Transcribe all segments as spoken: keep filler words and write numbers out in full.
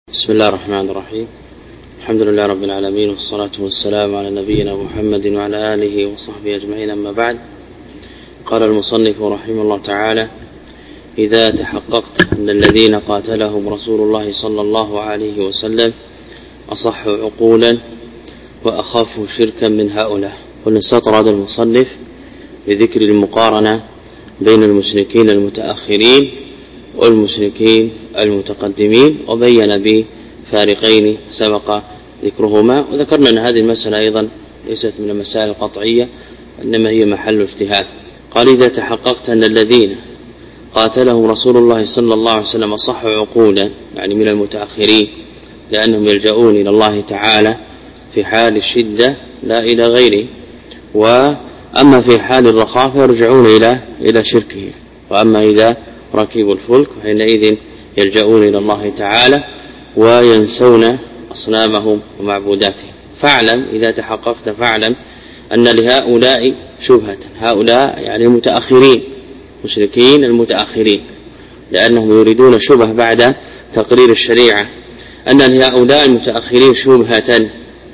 بسم الله الرحمن الرحيم. الحمد لله رب العالمين، والصلاة والسلام على نبينا محمد وعلى آله وصحبه أجمعين. أما بعد، قال المصنف رحمه الله تعالى: إذا تحققت أن الذين قاتلهم رسول الله صلى الله عليه وسلم أصح عقولا وأخاف شركا من هؤلاء. ونستطرد المصنف بذكر المقارنة بين المشركين المتأخرين والمشركين المتقدمين، وبين بفارقين سبق ذكرهما. وذكرنا أن هذه المسألة أيضا ليست من المسائل القطعية، إنما هي محل اجتهاد. قال: إذا تحققت أن الذين قاتلهم رسول الله صلى الله عليه وسلم أصح عقولا، يعني من المتأخرين، لأنهم يلجؤون إلى الله تعالى في حال الشدة لا إلى غيره، وأما في حال الرخاء فيرجعون إلى إلى شركه. وأما إذا ركبوا الفلك حينئذ يلجؤون إلى الله تعالى وينسون أصنامهم ومعبوداتهم. فاعلم إذا تحققت فاعلم أن لهؤلاء شبهة، هؤلاء يعني المتأخرين، مشركين المتأخرين، لأنهم يريدون شبه بعد تقرير الشريعة، أن لهؤلاء المتأخرين شبهة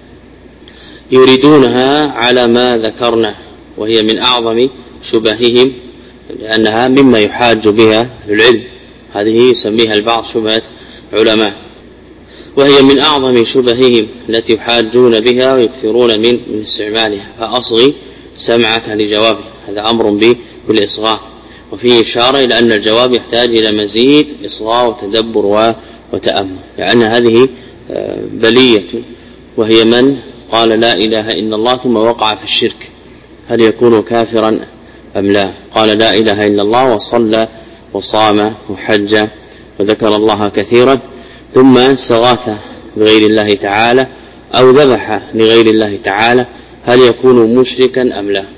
يريدونها على ما ذكرنا، وهي من أعظم شبههم، لأنها مما يحاج بها العلم. هذه يسميها البعض شبهة علماء، وهي من أعظم شبههم التي يحاجون بها ويكثرون من من استعمالها. فأصغي سمعك لجوابه، هذا أمر بالإصغاء، وفيه إشارة إلى أن الجواب يحتاج إلى مزيد إصغاء وتدبر وتأمل، لأن هذه بلية، وهي من قال لا إله إلا الله ثم وقع في الشرك، هل يكون كافرا أم لا؟ قال لا إله إلا الله وصلى وصام وحج وذكر الله كثيرا، ثم استغاث بغير الله تعالى أو ذبح لغير الله تعالى، هل يكون مشركا أم لا؟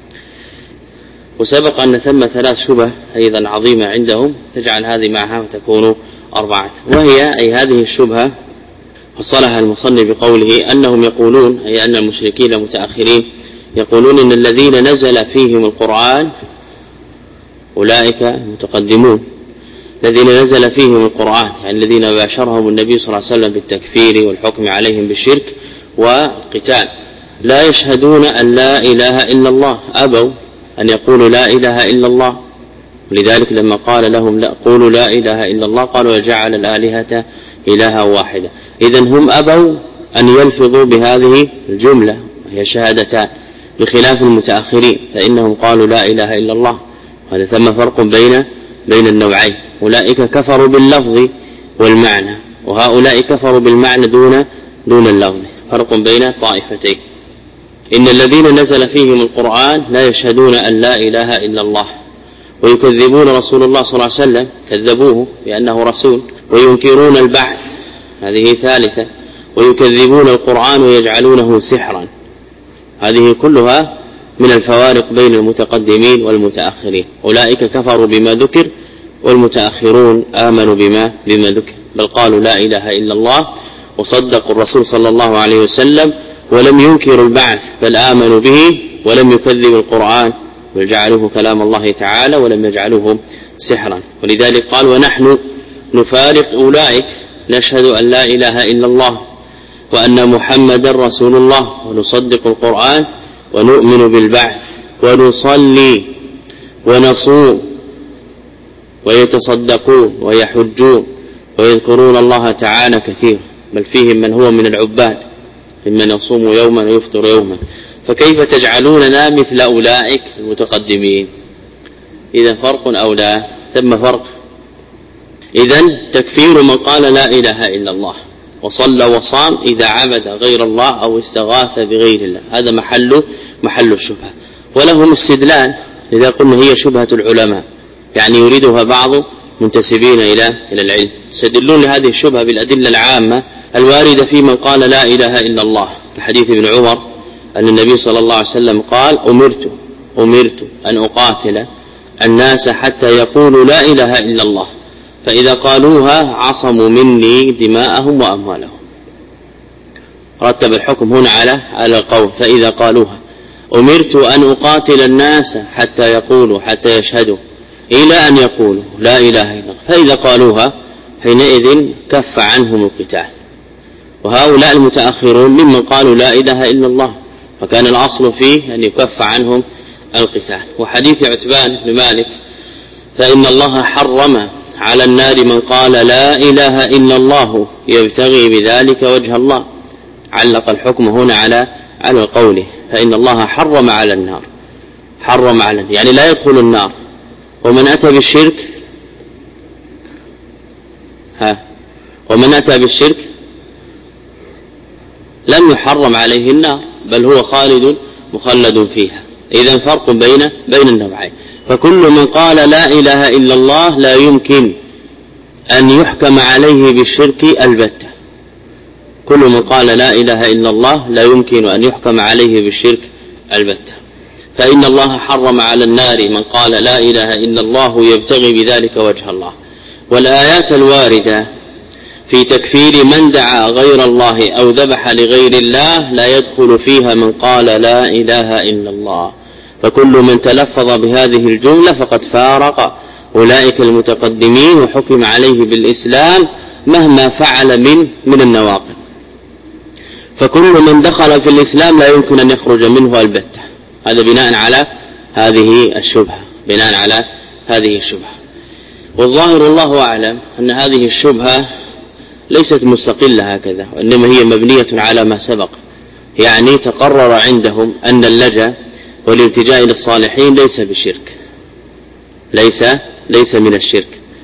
وسبق أن ثم ثلاث شبه أيضا عظيمة عندهم تجعل هذه معها وتكون أربعة، وهي أي هذه الشبهة فصلها المصنف بقوله أنهم يقولون، أي أن المشركين المتأخرين يقولون إن الذين نزل فيهم القرآن أولئك المتقدمون، الذين نزل فيهم القرآن يعني الذين باشرهم النبي صلى الله عليه وسلم بالتكفير والحكم عليهم بالشرك والقتال، لا يشهدون أن لا إله إلا الله، أبوا أن يقولوا لا إله إلا الله. لذلك لما قال لهم لا قولوا لا إله إلا الله قالوا وجعل الآلهة إلها واحدة. إذن هم أبوا أن يلفظوا بهذه الجملة وهي شهادتان، بخلاف المتأخرين فإنهم قالوا لا إله إلا الله. هذا ثم فرق بين بين النوعين، أولئك كفروا باللفظ والمعنى، وهؤلاء كفروا بالمعنى دون دون اللفظ، فرق بين الطائفتين. إن الذين نزل فيهم القرآن لا يشهدون أن لا إله إلا الله، ويكذبون رسول الله صلى الله عليه وسلم، كذبوه بأنه رسول، وينكرون البعث، هذه ثالثة، ويكذبون القرآن ويجعلونه سحرا. هذه كلها من الفوارق بين المتقدمين والمتأخرين. أولئك كفروا بما ذكر، والمتأخرون آمنوا بما بما ذكر، بل قالوا لا إله إلا الله وصدقوا الرسول صلى الله عليه وسلم، ولم ينكروا البعث بل آمنوا به، ولم يكذبوا القرآن بل جعلوه كلام الله تعالى ولم يجعلوه سحرا. ولذلك قال ونحن نفارق أولئك، نشهد أن لا إله إلا الله وأن محمد رسول الله، ونصدق القرآن ونؤمن بالبعث ونصلي ونصوم ويتصدقون ويحجون ويذكرون الله تعالى كثيرا، بل فيهم من هو من العباد ممن يصوم يوما ويفطر يوما، فكيف تجعلوننا مثل أولئك المتقدمين؟ إذا فرق أو لا؟ ثم فرق. إذن تكفير من قال لا إله إلا الله وصلى وصام إذا عبد غير الله أو استغاث بغير الله، هذا محل محل الشبهة، ولهم استدلال. إذا قلنا هي شبهة العلماء، يعني يريدها بعض منتسبين إلى إلى العلم، يستدلون لهذه الشبهة بالأدلة العامة الواردة في من قال لا إله إلا الله، كحديث ابن عمر أن النبي صلى الله عليه وسلم قال أمرت أمرت أن أقاتل الناس حتى يقولوا لا إله إلا الله، فإذا قالوها عصموا مني دماءهم وأموالهم. رتب الحكم هنا على على القول، فإذا قالوها أمرت أن أقاتل الناس حتى يقولوا حتى يشهدوا إلى أن يقولوا لا إله إلا الله، فإذا قالوها حينئذ كف عنهم القتال. وهؤلاء المتأخرون ممن قالوا لا إله إلا الله، فكان الأصل فيه أن يكف عنهم القتال. وحديث عتبان بن مالك فإن الله حرم على النار من قال لا إله إلا الله يبتغي بذلك وجه الله، علق الحكم هنا على على قوله فإن الله حرم على النار، حرم على يعني لا يدخل النار. ومن أتى بالشرك ها ومن أتى بالشرك لم يحرم عليه النار، بل هو خالد مخلد فيها. إذن فرق بين بين النوعين. فكل من قال لا إله إلا الله لا يمكن أن يحكم عليه بالشرك البتة. كل من قال لا إله إلا الله لا يمكن أن يحكم عليه بالشرك البتة. فإن الله حرم على النار من قال لا إله إلا الله يبتغي بذلك وجه الله. والآيات الواردة في تكفير من دعا غير الله أو ذبح لغير الله لا يدخل فيها من قال لا إله إلا الله. فكل من تلفظ بهذه الجملة فقد فارق أولئك المتقدمين وحكم عليه بالإسلام مهما فعل من من النواقض. فكل من دخل في الإسلام لا يمكن أن يخرج منه البتة. هذا بناء على هذه الشبهة بناء على هذه الشبهة. والظاهر الله أعلم أن هذه الشبهة ليست مستقلة هكذا، وإنما هي مبنية على ما سبق. يعني تقرر عندهم أن اللجأ والالتجاء إلى الصالحين ليس بشرك، ليس ليس من الشرك.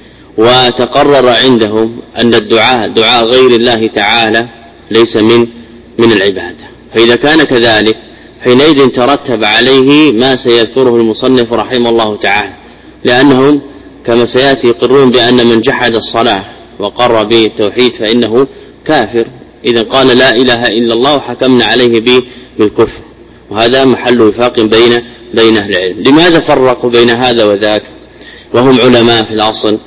وتقرر عندهم أن الدعاء دعاء غير الله تعالى ليس من من العبادة. فإذا كان كذلك حينئذ ترتب عليه ما سيذكره المصنف رحمه الله تعالى، لأنهم كما سيأتي يقرون بأن من جحد الصلاة وقر بالتوحيد فإنه كافر. إذا قال لا إله إلا الله وحكمنا عليه بالكفر، وهذا محل وفاق بين بين أهل العلم. لماذا فرقوا بين هذا وذاك وهم علماء في الأصل؟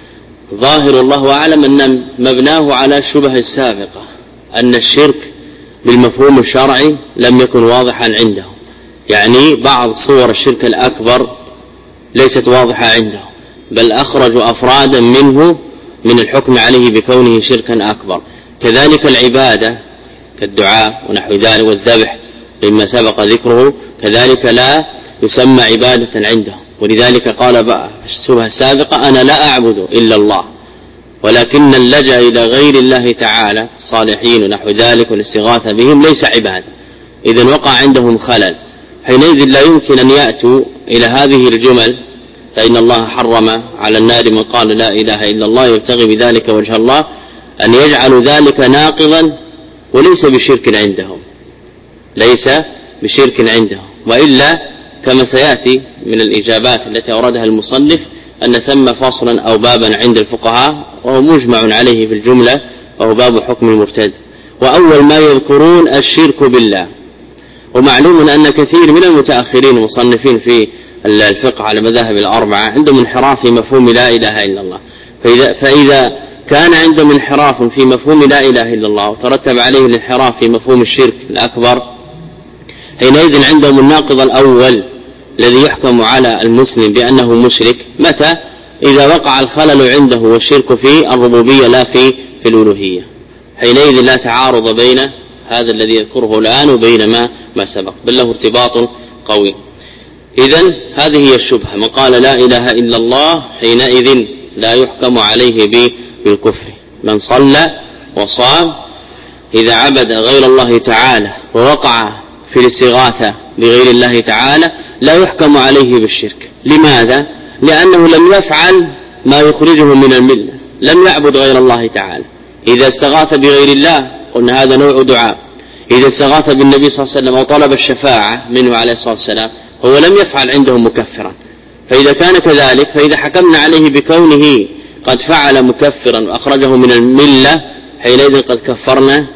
ظاهر الله أعلم أن مبناه على الشبهة السابقة، أن الشرك بالمفهوم الشرعي لم يكن واضحا عندهم. يعني بعض صور الشرك الأكبر ليست واضحة عندهم، بل أخرجوا أفرادا منه من الحكم عليه بكونه شركا أكبر. كذلك العبادة كالدعاء ونحو ذلك والذبح مما سبق ذكره كذلك لا يسمى عبادة عندهم. ولذلك قال بقى في الشبهة السابقة أنا لا أعبد إلا الله، ولكن اللجأ إلى غير الله تعالى الصالحين ونحو ذلك والاستغاثة بهم ليس عبادة. إذن وقع عندهم خلل. حينئذ لا يمكن أن يأتوا إلى هذه الجمل فإن الله حرم على النار من قال لا إله إلا الله يبتغي بذلك وجه الله، أن يجعلوا ذلك ناقضا وليس بشرك عندهم، ليس بشرك عندهم. وإلا كما سيأتي من الإجابات التي أوردها المصنف أن ثم فصلا أو بابا عند الفقهاء وهو مجمع عليه في الجملة، وهو باب حكم المرتد. وأول ما يذكرون الشرك بالله. ومعلوم أن كثير من المتأخرين المصنفين في الفقه على مذاهب الأربعة عندهم انحراف في مفهوم لا إله إلا الله. فإذا, فإذا كان عندهم انحراف في مفهوم لا إله إلا الله وترتب عليه الانحراف في مفهوم الشرك الأكبر، حينئذ عندهم الناقض الأول الذي يحكم على المسلم بأنه مشرك متى؟ إذا وقع الخلل عنده والشرك في الربوبية لا في في الألوهية. حينئذ لا تعارض بين هذا الذي يذكره الآن وبين ما ما سبق، بل له ارتباط قوي. إذن هذه هي الشبهة. من قال لا إله إلا الله حينئذ لا يحكم عليه بالكفر. من صلى وصام إذا عبد غير الله تعالى ووقع في الاستغاثة بغير الله تعالى لا يحكم عليه بالشرك. لماذا؟ لأنه لم يفعل ما يخرجه من الملة، لم يعبد غير الله تعالى. إذا استغاث بغير الله قلنا هذا نوع دعاء. إذا استغاث بالنبي صلى الله عليه وسلم وطلب الشفاعة منه عليه الصلاة والسلام هو لم يفعل عندهم مكفرا. فإذا كان كذلك فإذا حكمنا عليه بكونه قد فعل مكفرا وأخرجه من الملة حينئذ قد كفرنا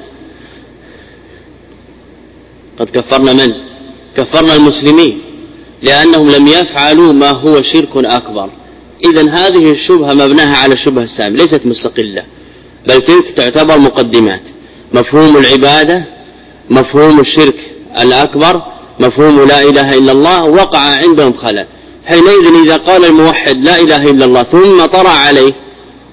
قد كفرنا من؟ كفرنا المسلمين، لأنهم لم يفعلوا ما هو شرك أكبر. إذن هذه الشبهة مبناها على الشبهة السابقة ليست مستقلة، بل تلك تعتبر مقدمات. مفهوم العبادة، مفهوم الشرك الأكبر، مفهوم لا إله إلا الله وقع عندهم خلل. حينئذ إذا قال الموحد لا إله إلا الله ثم طرأ عليه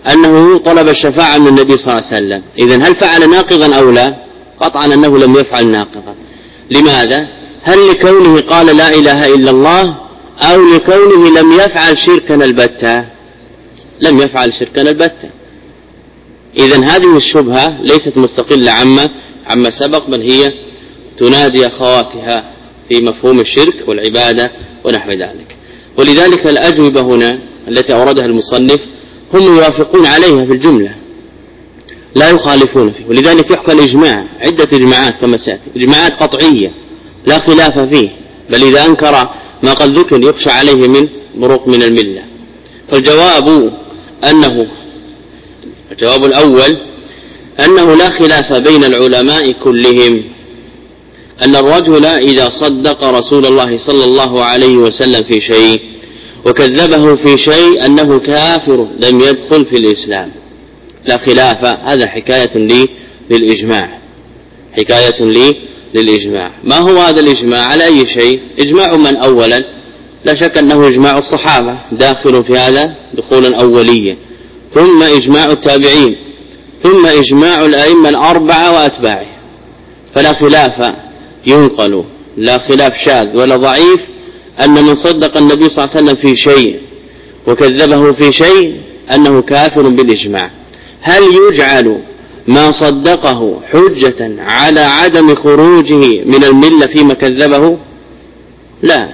أنه طلب الشفاعة من النبي صلى الله عليه وسلم، إذن هل فعل ناقضا أو لا؟ قطعا أنه لم يفعل ناقضا. لماذا؟ هل لكونه قال لا إله إلا الله أو لكونه لم يفعل شركا البتة؟ لم يفعل شركا البتة. إذن هذه الشبهة ليست مستقلة عما عما سبق، بل هي تنادي أخواتها في مفهوم الشرك والعبادة ونحو ذلك. ولذلك الأجوبة هنا التي أوردها المصنف هم يوافقون عليها في الجملة، لا يخالفون فيه. ولذلك يحكى الإجماع، عدة إجماعات كما سيأتي، إجماعات قطعية لا خلاف فيه، بل إذا أنكر ما قد ذكر يخشى عليه من بروق من الملة. فالجواب أنه الجواب الأول أنه لا خلاف بين العلماء كلهم أن الرجل إذا صدق رسول الله صلى الله عليه وسلم في شيء وكذبه في شيء أنه كافر لم يدخل في الإسلام، لا خلاف. هذا حكاية لي للإجماع، حكاية لي للإجماع. ما هو هذا الإجماع؟ على أي شيء؟ إجماع من أولا؟ لا شك أنه إجماع الصحابة داخل في هذا دخولا أوليا، ثم إجماع التابعين، ثم إجماع الأئمة الأربعة وأتباعه. فلا خلاف ينقل، لا خلاف شاذ ولا ضعيف، أن من صدق النبي صلى الله عليه وسلم في شيء وكذبه في شيء أنه كافر بالإجماع. هل يجعل ما صدقه حجة على عدم خروجه من الملة فيما كذبه؟ لا.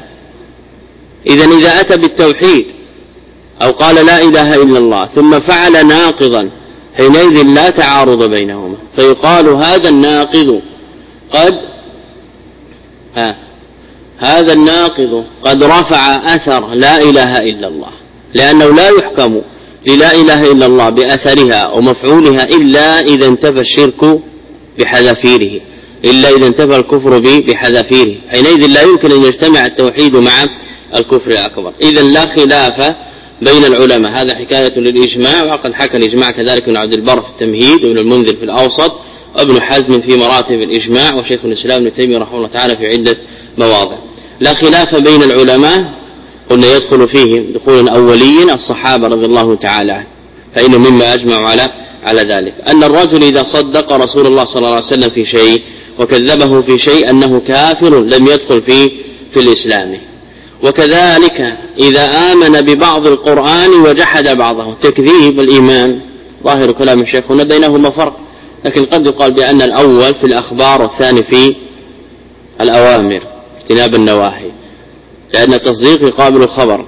إذن إذا أتى بالتوحيد أو قال لا إله إلا الله ثم فعل ناقضا حينئذ لا تعارض بينهما، فيقال هذا الناقض قد ها هذا الناقض قد رفع أثر لا إله إلا الله، لأنه لا يحكم للا إله إلا الله بأثرها ومفعولها إلا إذا انتفى الشرك بحذافيره، إلا إذا انتفى الكفر بحذافيره، حينئذ لا يمكن أن يجتمع التوحيد مع الكفر الأكبر. إذن لا خلاف بين العلماء، هذا حكاية للإجماع. وقد حكى الإجماع كذلك ابن عبد البر في التمهيد وابن المنذر في الأوسط وابن حزم في مراتب الإجماع وشيخ الإسلام ابن تيمية رحمه الله تعالى في عدة مواضع. لا خلاف بين العلماء، قلنا يدخل فيهم دخولا أوليا الصحابة رضي الله تعالى عنهم، فإنه مما أجمعوا على على ذلك أن الرجل إذا صدق رسول الله صلى الله عليه وسلم في شيء وكذبه في شيء أنه كافر لم يدخل في في الإسلام. وكذلك إذا آمن ببعض القرآن وجحد بعضه. تكذيب الإيمان ظاهر كلام الشيخ هنا بينهما فرق، لكن قد يقال بأن الأول في الأخبار والثاني في الأوامر اجتناب النواهي، لأن التصديق يقابل الخبر.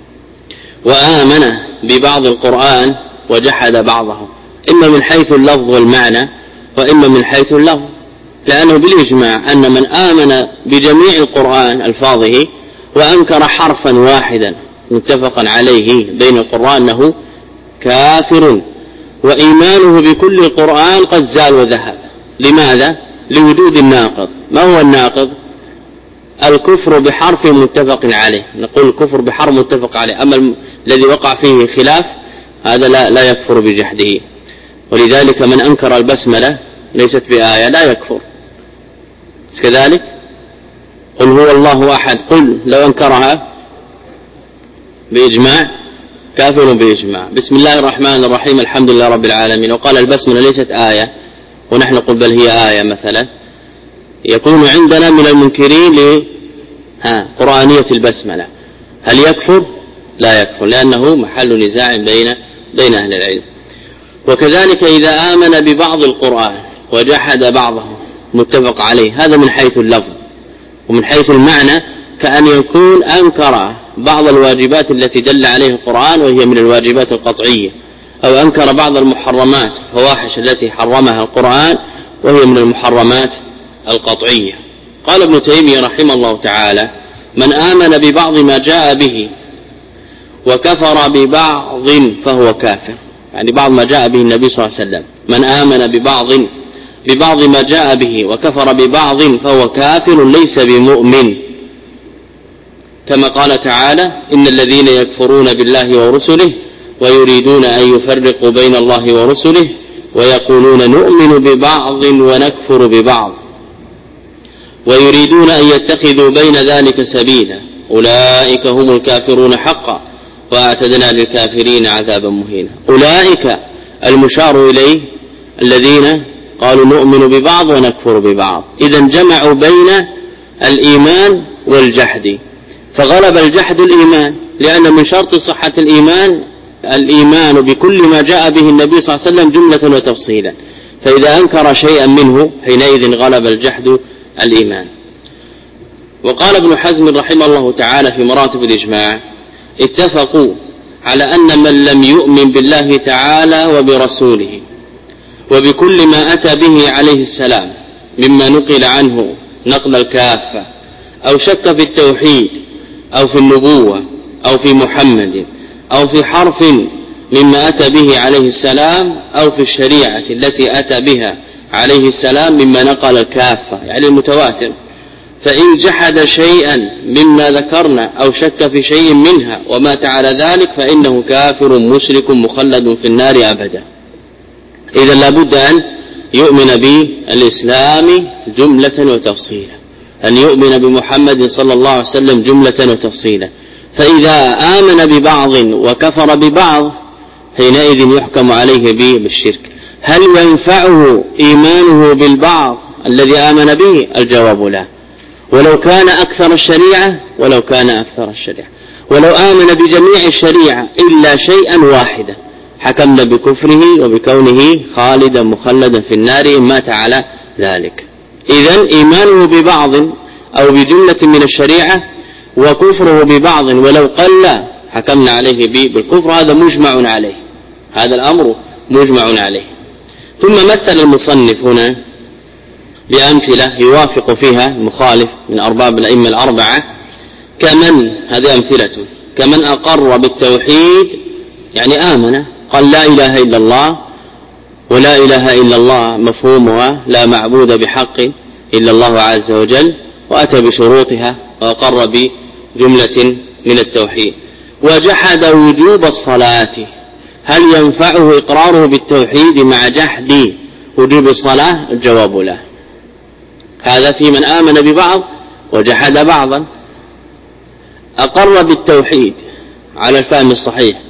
وآمن ببعض القرآن وجحد بعضه، إما من حيث اللفظ والمعنى وإما من حيث اللفظ، لأنه بالإجماع أن من آمن بجميع القرآن ألفاظه وأنكر حرفا واحدا متفقا عليه بين القرآن أنه كافر، وإيمانه بكل القرآن قد زال وذهب. لماذا؟ لوجود الناقض. ما هو الناقض؟ الكفر بحرف متفق عليه، نقول الكفر بحرف متفق عليه، أما الذي وقع فيه خلاف هذا لا, لا يكفر بجحده. ولذلك من أنكر البسملة ليست بآية لا يكفر كذلك. قل هو الله أحد، قل لو أنكرها بإجماع كافر بإجماع. بسم الله الرحمن الرحيم الحمد لله رب العالمين، وقال البسملة ليست آية ونحن نقول بل هي آية مثلا، يكون عندنا من المنكرين لقرآنية البسملة. هل يكفر؟ لا يكفر، لأنه محل نزاع بين بين أهل العلم. وكذلك إذا آمن ببعض القرآن وجحد بعضه متفق عليه، هذا من حيث اللفظ. ومن حيث المعنى كأن يكون أنكر بعض الواجبات التي دل عليه القرآن وهي من الواجبات القطعية، أو أنكر بعض المحرمات الفواحش التي حرمها القرآن وهي من المحرمات القطعية. قال ابن تيمية رحمه الله تعالى: من آمن ببعض ما جاء به وكفر ببعض فهو كافر، يعني بعض ما جاء به النبي صلى الله عليه وسلم. من آمن ببعض ببعض ما جاء به وكفر ببعض فهو كافر ليس بمؤمن، كما قال تعالى: إن الذين يكفرون بالله ورسله ويريدون أن يفرقوا بين الله ورسله ويقولون نؤمن ببعض ونكفر ببعض ويريدون أن يتخذوا بين ذلك سبيلا أولئك هم الكافرون حقا وأعتدنا للكافرين عذابا مهينا. أولئك المشار إليه الذين قالوا نؤمن ببعض ونكفر ببعض، إذن جمعوا بين الإيمان والجحد، فغلب الجحد الإيمان، لأن من شرط صحة الإيمان الإيمان بكل ما جاء به النبي صلى الله عليه وسلم جملة وتفصيلا، فإذا أنكر شيئا منه حينئذ غلب الجحد الإيمان. وقال ابن حزم رحمه الله تعالى في مراتب الإجماع: اتفقوا على أن من لم يؤمن بالله تعالى وبرسوله وبكل ما أتى به عليه السلام مما نقل عنه نقل الكافة، أو شك في التوحيد أو في النبوة أو في محمد أو في حرف مما أتى به عليه السلام أو في الشريعة التي أتى بها عليه السلام مما نقل الكافة يعني المتواتر، فإن جحد شيئا مما ذكرنا أو شك في شيء منها ومات على ذلك فإنه كافر مشرك مخلد في النار أبدا. إذا لابد أن يؤمن بالإسلام جملة وتفصيلا، أن يؤمن بمحمد صلى الله عليه وسلم جملة وتفصيلا، فإذا آمن ببعض وكفر ببعض حينئذ يحكم عليه بالشرك. هل ينفعه إيمانه بالبعض الذي آمن به؟ الجواب لا، ولو كان أكثر الشريعة ولو كان أكثر الشريعة ولو آمن بجميع الشريعة إلا شيئا واحدا حكمنا بكفره وبكونه خالدا مخلدا في النار إن مات على ذلك. إذن إيمانه ببعض أو بجملة من الشريعة وكفره ببعض ولو قل حكمنا عليه بالكفر، هذا مجمع عليه، هذا الأمر مجمع عليه. ثم مثل المصنف هنا بأمثلة يوافق فيها المخالف من أرباب الأئمة الأربعة، كمن هذه أمثلة كمن أقر بالتوحيد يعني آمن قال لا إله إلا الله، ولا إله إلا الله مفهومها لا معبود بحق إلا الله عز وجل، وأتى بشروطها وأقر بجملة من التوحيد. وجحد وجوب الصلاة، هل ينفعه إقراره بالتوحيد مع جحد وجوب الصلاة؟ الجواب لا. هذا في من آمن ببعض وجحد بعضا. أقر بالتوحيد على الفهم الصحيح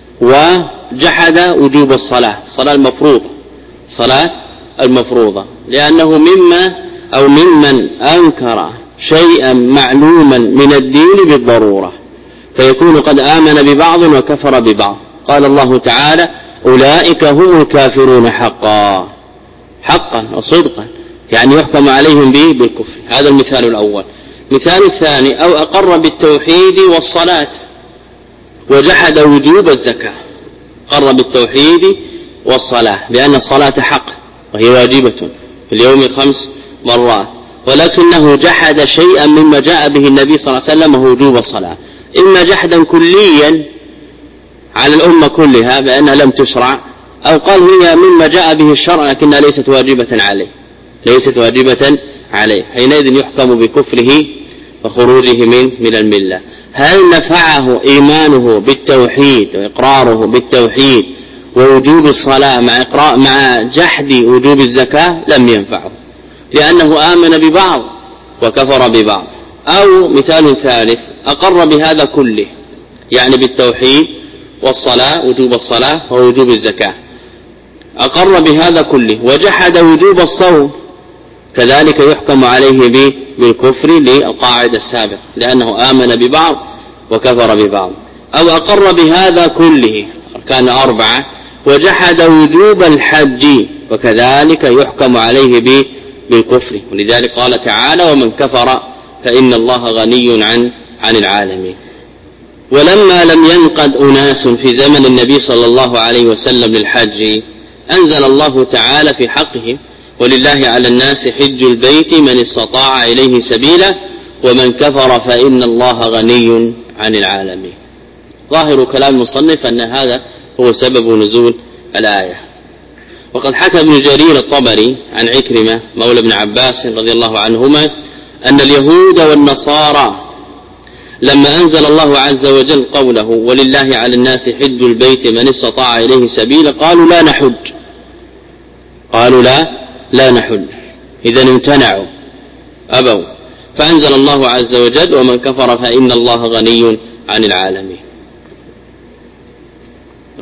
وجحد وجوب الصلاة، الصلاة المفروضة، صلاة المفروضة، لأنه مما أو ممن أنكر شيئا معلوما من الدين بالضرورة، فيكون قد آمن ببعض وكفر ببعض. قال الله تعالى: أولئك هم الكافرون حقا، حقا وصدقا، يعني يحكم عليهم به بالكفر. هذا المثال الأول. مثال الثاني: أو أقر بالتوحيد والصلاة وجحد وجوب الزكاة. قر بالتوحيد والصلاة لأن الصلاة حق وهي واجبة في اليوم خمس مرات، ولكنه جحد شيئا مما جاء به النبي صلى الله عليه وسلم وهو وجوب الصلاة، إما جحدا كليا على الأمة كلها بأنها لم تشرع، أو قال هي مما جاء به الشرع لكنها ليست واجبة عليه، ليست واجبة عليه، حينئذ يحكم بكفره وخروجه من من الملة. هل نفعه إيمانه بالتوحيد وإقراره بالتوحيد ووجوب الصلاة مع إقرار مع جحد وجوب الزكاة؟ لم ينفعه، لأنه آمن ببعض وكفر ببعض. أو مثال ثالث: أقر بهذا كله، يعني بالتوحيد والصلاة وجوب الصلاة ووجوب الزكاة، أقر بهذا كله وجحد وجوب الصوم، كذلك يحكم عليه بالكفر للقاعدة السابقة، لأنه آمن ببعض وكفر ببعض. أو أقر بهذا كله، كان أربعة، وجحد وجوب الحج، وكذلك يحكم عليه بالكفر، ولذلك قال تعالى: ومن كفر فإن الله غني عن عن العالمين. ولما لم ينقد أناس في زمن النبي صلى الله عليه وسلم للحج، أنزل الله تعالى في حقه: ولله على الناس حج البيت من استطاع إليه سبيلا ومن كفر فإن الله غني عن العالمين. ظاهر كلام المصنف أن هذا هو سبب نزول الآية. وقد حكى ابن جرير الطبري عن عكرمة مولى ابن عباس رضي الله عنهما أن اليهود والنصارى لما أنزل الله عز وجل قوله: ولله على الناس حج البيت من استطاع إليه سبيلا، قالوا لا نحج، قالوا لا لا نحج، إذن امتنعوا أبوا، فأنزل الله عز وجل: ومن كفر فإن الله غني عن العالمين.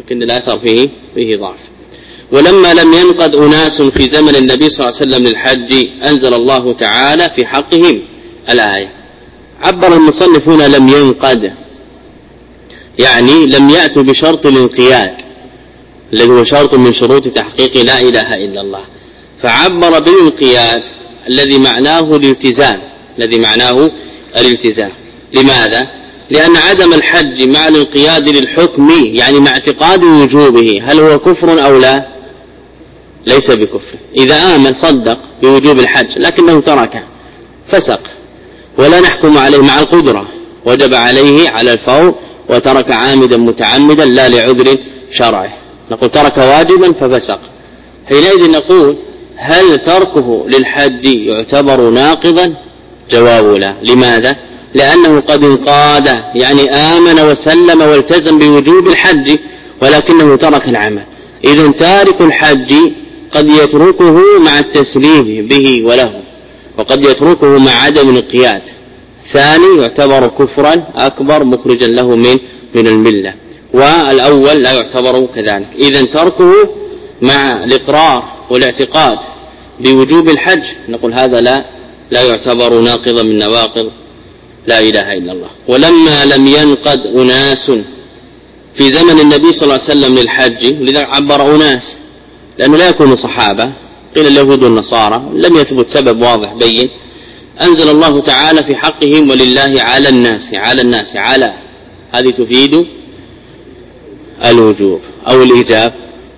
لكن الأثر فيه فيه ضعف. ولما لم ينقد أناس في زمن النبي صلى الله عليه وسلم للحج أنزل الله تعالى في حقهم الآية. عبر المصنف هنا لم ينقد، يعني لم يأتوا بشرط الانقياد الذي هو شرط من شروط تحقيق لا إله إلا الله، فعبر بالانقياد الذي معناه الالتزام الذي معناه الالتزام. لماذا؟ لأن عدم الحج مع الانقياد للحكم يعني مع اعتقاد وجوبه هل هو كفر أو لا؟ ليس بكفر. إذا آمن صدق بوجوب الحج لكنه تركه فسق ولا نحكم عليه مع القدرة، وجب عليه على الفور وترك عامدا متعمدا لا لعذر شرعي، نقول ترك واجبا ففسق. حينئذ نقول هل تركه للحج يعتبر ناقضا؟ جواب لا. لماذا؟ لأنه قد انقاد يعني آمن وسلم والتزم بوجوب الحج ولكنه ترك العمل. إذن تارك الحج قد يتركه مع التسليم به وله، وقد يتركه مع عدم الانقياد. ثاني يعتبر كفرا أكبر مخرجا له من من الملة، والأول لا يعتبر كذلك. إذن تركه مع الإقرار والاعتقاد بوجوب الحج نقول هذا لا لا يعتبر ناقضا من نواقض لا إله إلا الله. ولما لم ينقد أناس في زمن النبي صلى الله عليه وسلم للحج، لذا عبر أناس لأنه لا يكون صحابة، قيل اليهود والنصارى، لم يثبت سبب واضح بين. أنزل الله تعالى في حقهم ولله على الناس على الناس على هذه تفيد الوجوب أو الإيجاب.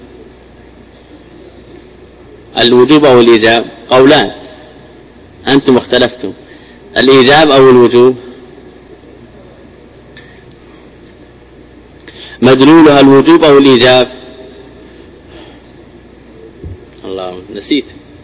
الوجوب أو الإيجاب قولان أنتم اختلفتم، الإيجاب أو الوجوب؟ مدلولها الوجوب أو الإيجاب؟ الله نسيت.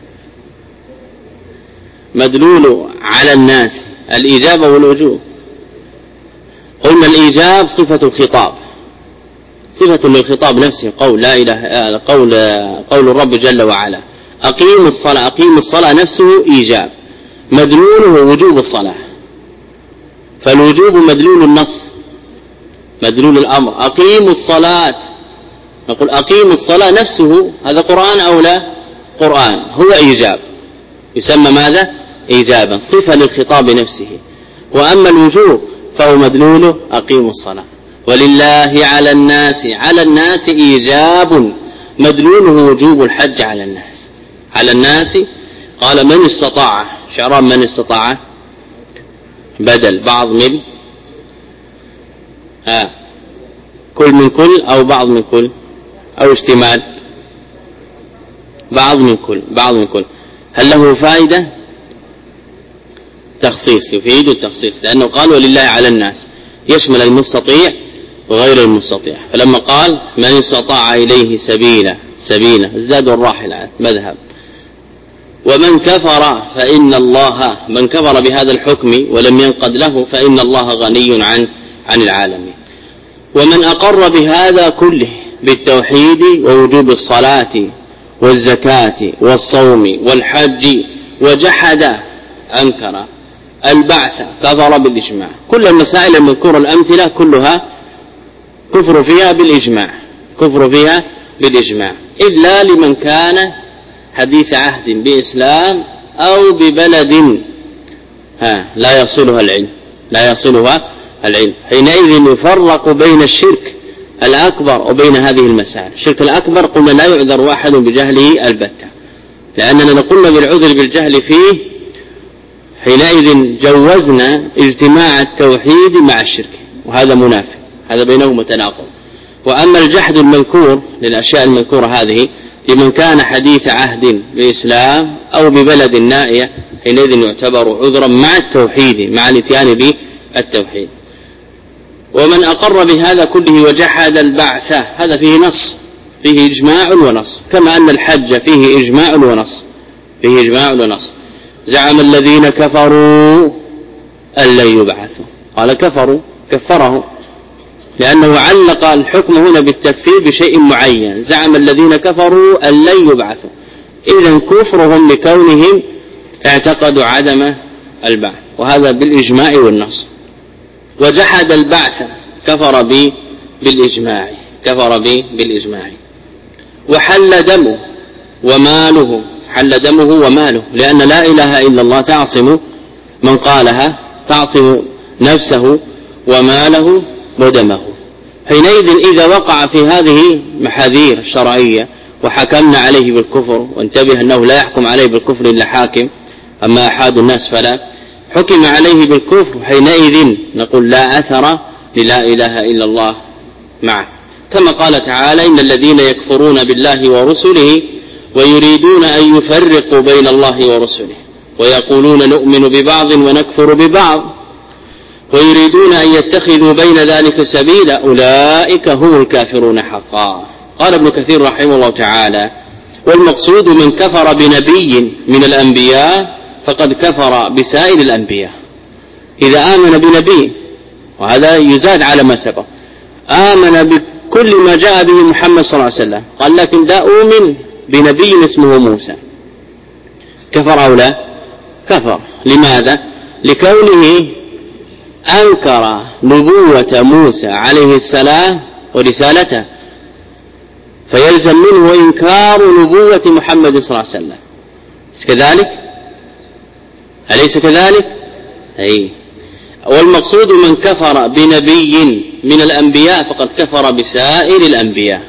مدلول على الناس الإيجاب أو الوجوب؟ قلنا الإيجاب صفة الخطاب، صفة للخطاب نفسه، قول لا إله قول قول الرب جل وعلا أقيموا الصلاة، أقيموا الصلاة نفسه إيجاب، مدلوله وجوب الصلاة. فالوجوب مدلول النص، مدلول الأمر أقيموا الصلاة، نقول أقيموا الصلاة نفسه هذا قرآن أو لا؟ قرآن، هو إيجاب، يسمى ماذا؟ إيجابا، صفة للخطاب نفسه. وأما الوجوب فهو مدلوله أقيموا الصلاة. ولله على الناس على الناس إيجاب، مدلوله وجوب الحج على الناس على الناس. قال من استطاع، شعران من استطاع بدل بعض من ها كل من كل أو بعض من كل أو اشتمال بعض من كل بعض من كل. هل له فائدة؟ تخصيص، يفيد التخصيص، لأنه قال ولله على الناس يشمل المستطيع وغير المستطيع. فلما قال من استطاع إليه سبيلا سبيلا الزاد والراحل مذهب. ومن كفر فإن الله، من كفر بهذا الحكم ولم ينقد له فإن الله غني عن عن العالمين. ومن أقر بهذا كله بالتوحيد ووجوب الصلاة والزكاة والصوم والحج وجحد أنكر البعث كفر بالإجماع. كل المسائل المذكورة الأمثلة كلها كفر فيها بالإجماع، كفر فيها بالإجماع، إلا لمن كان حديث عهد بإسلام أو ببلد ها لا يصلها العلم لا يصلها العلم حينئذ يفرق بين الشرك الأكبر وبين هذه المسائل. الشرك الأكبر قلنا لا يعذر أحد بجهله البتة، لأننا قلنا بالعذر بالجهل فيه، حينئذ جوزنا اجتماع التوحيد مع الشرك، وهذا منافي، هذا بينهما متناقض. وأما الجحد المذكور للأشياء المذكورة هذه لمن كان حديث عهد بإسلام أو ببلد نائية حينئذ يعتبر عذرا مع التوحيد، مع الاتيان بالتوحيد. ومن أقر بهذا كله وجحد البعث هذا فيه نص، فيه إجماع ونص، كما أن الحج فيه إجماع ونص، فيه إجماع ونص. زعم الذين كفروا أن لن يبعثوا، قال كفروا كفره، لأنه علق الحكم هنا بالتكفير بشيء معين. زعم الذين كفروا أن لن يبعثوا، إذن كفرهم لكونهم اعتقدوا عدم البعث، وهذا بالإجماع والنص. وجحد البعث كفر به بالإجماع، كفر به بالإجماع. وحل دمه وماله، حل دمه وماله، لأن لا إله إلا الله تعصم من قالها، تعصم نفسه وماله ودمه. حينئذ إذا وقع في هذه محاذير الشرعية وحكمنا عليه بالكفر، وانتبه أنه لا يحكم عليه بالكفر إلا حاكم، أما أحد الناس فلا، حكم عليه بالكفر، حينئذ نقول لا أثر للا إله إلا الله معه. كما قال تعالى: إن الذين يكفرون بالله ورسله ويريدون أن يفرقوا بين الله ورسله ويقولون نؤمن ببعض ونكفر ببعض ويريدون أن يتخذوا بين ذلك سبيلا أولئك هم الكافرون حقا. قال ابن كثير رحمه الله تعالى: والمقصود من كفر بنبي من الأنبياء فقد كفر بسائر الأنبياء. إذا آمن بنبي، وهذا يزاد على ما سبق، آمن بكل ما جاء به محمد صلى الله عليه وسلم، قال لكن دا أؤمن بنبي اسمه موسى، كفر أو لا؟ كفر. لماذا؟ لكونه أنكر نبوة موسى عليه السلام ورسالته، فيلزم منه إنكار نبوة محمد صلى الله عليه وسلم. أليس كذلك؟ أليس كذلك؟ أي. والمقصود من كفر بنبي من الأنبياء فقد كفر بسائر الأنبياء.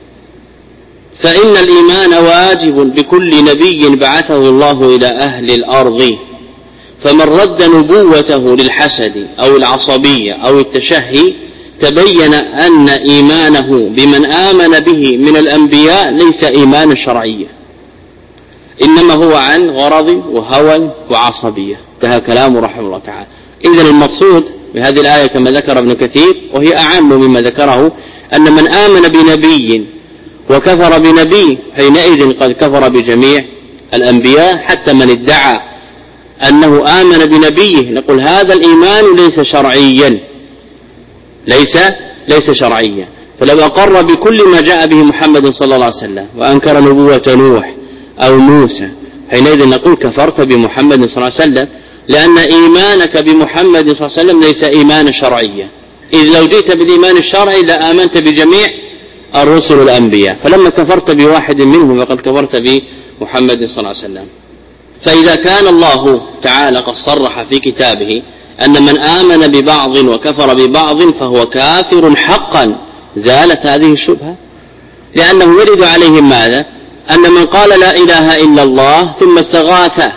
فإن الإيمان واجب بكل نبي بعثه الله إلى أهل الأرض، فمن رد نبوته للحسد أو العصبية أو التشهي تبين أن إيمانه بمن آمن به من الأنبياء ليس إيمانا شرعيا، إنما هو عن غرض وهوى وعصبية. انتهى كلامه رحمه الله تعالى. إذن المقصود بهذه الآية كما ذكر ابن كثير، وهي أعم مما ذكره، أن من آمن بنبي وكفر بنبي حينئذ قد كفر بجميع الأنبياء. حتى من ادعى أنه آمن بنبيه نقول هذا الإيمان ليس شرعيا، ليس ليس شرعيا. فلو أقر بكل ما جاء به محمد صلى الله عليه وسلم وأنكر نبوة نوح أو موسى حينئذ نقول كفرت بمحمد صلى الله عليه وسلم، لأن إيمانك بمحمد صلى الله عليه وسلم ليس إيمانا شرعيا. إذ لو جئت بالإيمان الشرعي لآمنت بجميع الرسل الأنبياء، فلما كفرت بواحد منهم فقد كفرت بمحمد صلى الله عليه وسلم. فإذا كان الله تعالى قد صرح في كتابه أن من آمن ببعض وكفر ببعض فهو كافر حقا، زالت هذه الشبهة، لأنه يرد عليهم ماذا؟ أن من قال لا إله إلا الله ثم استغاث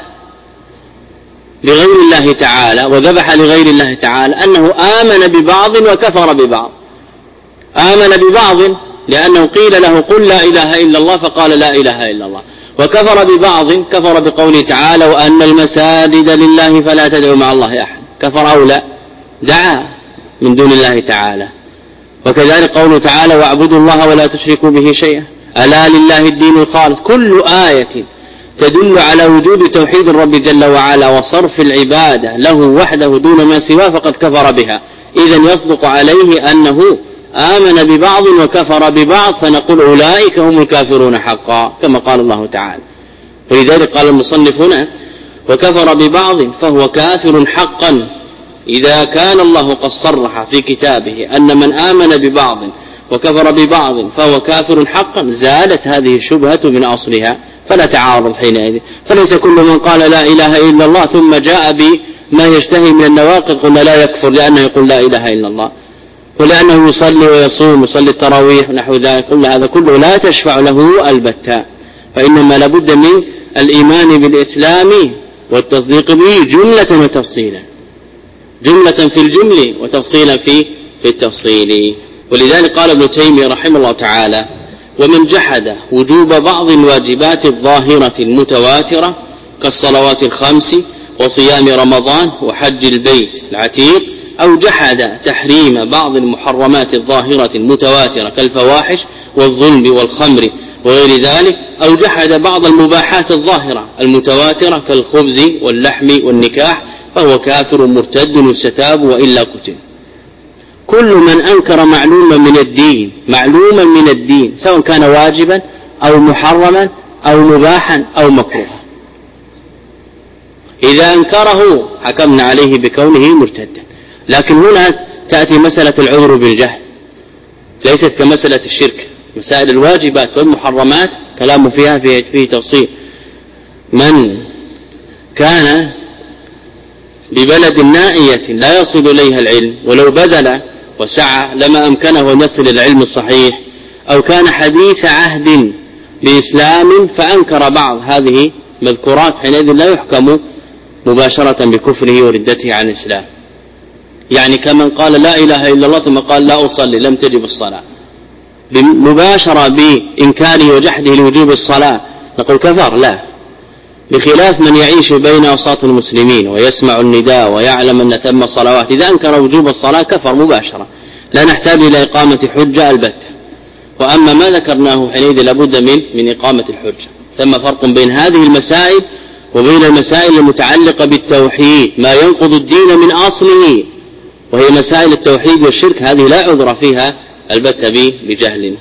لغير الله تعالى وذبح لغير الله تعالى أنه آمن ببعض وكفر ببعض. آمن ببعض لأنه قيل له قل لا إله إلا الله فقال لا إله إلا الله، وكفر ببعض كفر بقوله تعالى وأن المساجد لله فلا تدعوا مع الله أحد. كفر أو لا؟ دعا من دون الله تعالى. وكذلك قوله تعالى واعبدوا الله ولا تشركوا به شيئا ألا لله الدين الخالص. كل آية تدل على وجود توحيد الرب جل وعلا وصرف العبادة له وحده دون ما سواه فقد كفر بها. إذن يصدق عليه أنه آمن ببعض وكفر ببعض، فنقول أولئك هم الكافرون حقا كما قال الله تعالى. ولذلك قال المصنف هنا وكفر ببعض فهو كافر حقا. إذا كان الله قد صرح في كتابه أن من آمن ببعض وكفر ببعض فهو كافر حقا، زالت هذه الشبهة من أصلها، فلا تعارض حينئذ. فليس كل من قال لا إله إلا الله ثم جاء بما يشتهي من النواقض قلنا لا يكفر لأنه يقول لا إله إلا الله، ولأنه يصلي ويصوم ويصلي التراويح ونحو ذلك، كل هذا كله لا تشفع له البتة. فإنما لابد من الإيمان بالإسلام والتصديق به جملة وتفصيلا، جملة في الجمل وتفصيلا في التفصيل. ولذلك قال ابن تيمية رحمه الله تعالى ومن جحد وجوب بعض الواجبات الظاهرة المتواترة كالصلوات الخمس وصيام رمضان وحج البيت العتيق، أو جحد تحريم بعض المحرمات الظاهرة المتواترة كالفواحش والظلم والخمر وغير ذلك، أو جحد بعض المباحات الظاهرة المتواترة كالخبز واللحم والنكاح، فهو كافر مرتد يستتاب وإلا قتل. كل من أنكر معلوما من الدين معلوما من الدين سواء كان واجبا أو محرما أو مباحا أو مكروها، إذا أنكره حكمنا عليه بكونه مرتدا. لكن هنا تأتي مسألة العذر بالجهل. ليست كمسألة الشرك. مسائل الواجبات والمحرمات كلام فيها فيه, فيه تفصيل. من كان ببلد نائية لا يصل إليها العلم ولو بذل وسعى لما أمكنه أن يصل العلم الصحيح، أو كان حديث عهد بإسلام فأنكر بعض هذه مذكورات، حينئذ لا يحكم مباشرة بكفره وردته عن الإسلام. يعني كمن قال لا إله إلا الله ثم قال لا أصلي لم تجب الصلاة مباشرة بإنكاره وجحده لوجوب الصلاة نقول كفر؟ لا. بخلاف من يعيش بين أوساط المسلمين ويسمع النداء ويعلم أن ثم صلوات، إذا أنكر وجوب الصلاة كفر مباشرة، لا نحتاج إلى إقامة حجة البتة. وأما ما ذكرناه حينئذ لابد من من إقامة الحجة. ثم فرق بين هذه المسائل وبين المسائل المتعلقة بالتوحيد، ما ينقض الدين من أصله، وهي مسائل التوحيد والشرك، هذه لا عذر فيها البتة بجهل.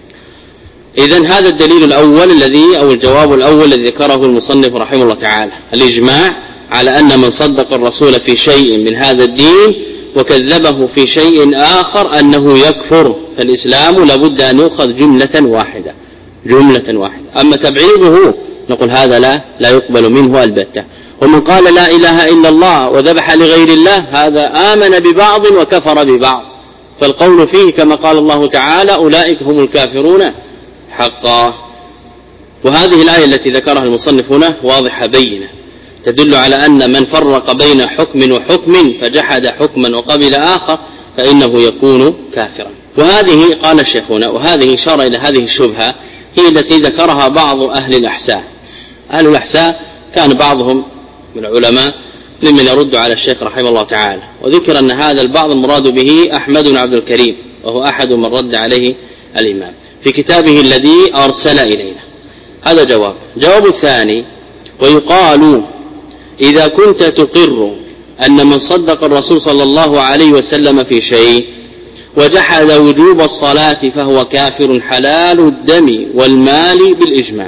إذن هذا الدليل الأول الذي أو الجواب الأول الذي ذكره المصنف رحمه الله تعالى، الإجماع على أن من صدق الرسول في شيء من هذا الدين وكذبه في شيء آخر أنه يكفر. فالإسلام لابد أن يؤخذ جملة واحدة جملة واحدة. أما تبعيضه نقول هذا لا لا يقبل منه البتة. ومن قال لا إله إلا الله وذبح لغير الله هذا آمن ببعض وكفر ببعض، فالقول فيه كما قال الله تعالى أولئك هم الكافرون حقا. وهذه الآية التي ذكرها المصنف هنا واضحة بينة، تدل على أن من فرق بين حكم وحكم فجحد حكما وقبل آخر فإنه يكون كافرا. وهذه قال الشيخ هنا، وهذه إشارة إلى هذه الشبهة هي التي ذكرها بعض أهل الأحساء. أهل الأحساء كان بعضهم من العلماء ممن يرد على الشيخ رحمه الله تعالى، وذكر أن هذا البعض المراد به أحمد بن عبد الكريم، وهو أحد من رد عليه الإمام في كتابه الذي أرسل إلينا. هذا جواب. جواب الثاني: ويقال إذا كنت تقر أن من صدق الرسول صلى الله عليه وسلم في شيء وجحد وجوب الصلاة فهو كافر حلال الدم والمال بالإجماع.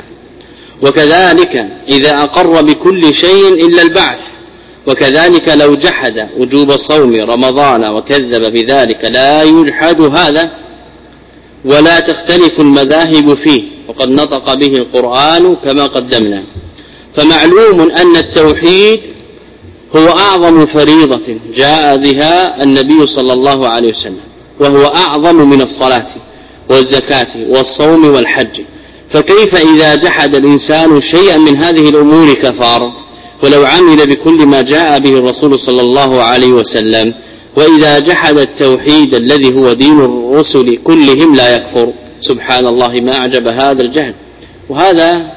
وكذلك إذا أقر بكل شيء إلا البعث، وكذلك لو جحد وجوب صوم رمضان وكذب بذلك لا يجحد هذا ولا تختلف المذاهب فيه، وقد نطق به القرآن كما قدمنا. فمعلوم أن التوحيد هو أعظم فريضة جاء بها النبي صلى الله عليه وسلم، وهو أعظم من الصلاة والزكاة والصوم والحج. فكيف إذا جحد الإنسان شيئا من هذه الأمور كفار ولو عمل بكل ما جاء به الرسول صلى الله عليه وسلم؟ وإذا جحد التوحيد الذي هو دين الرسل كلهم لا يكفر. سبحان الله ما أعجب هذا الجهل. وهذا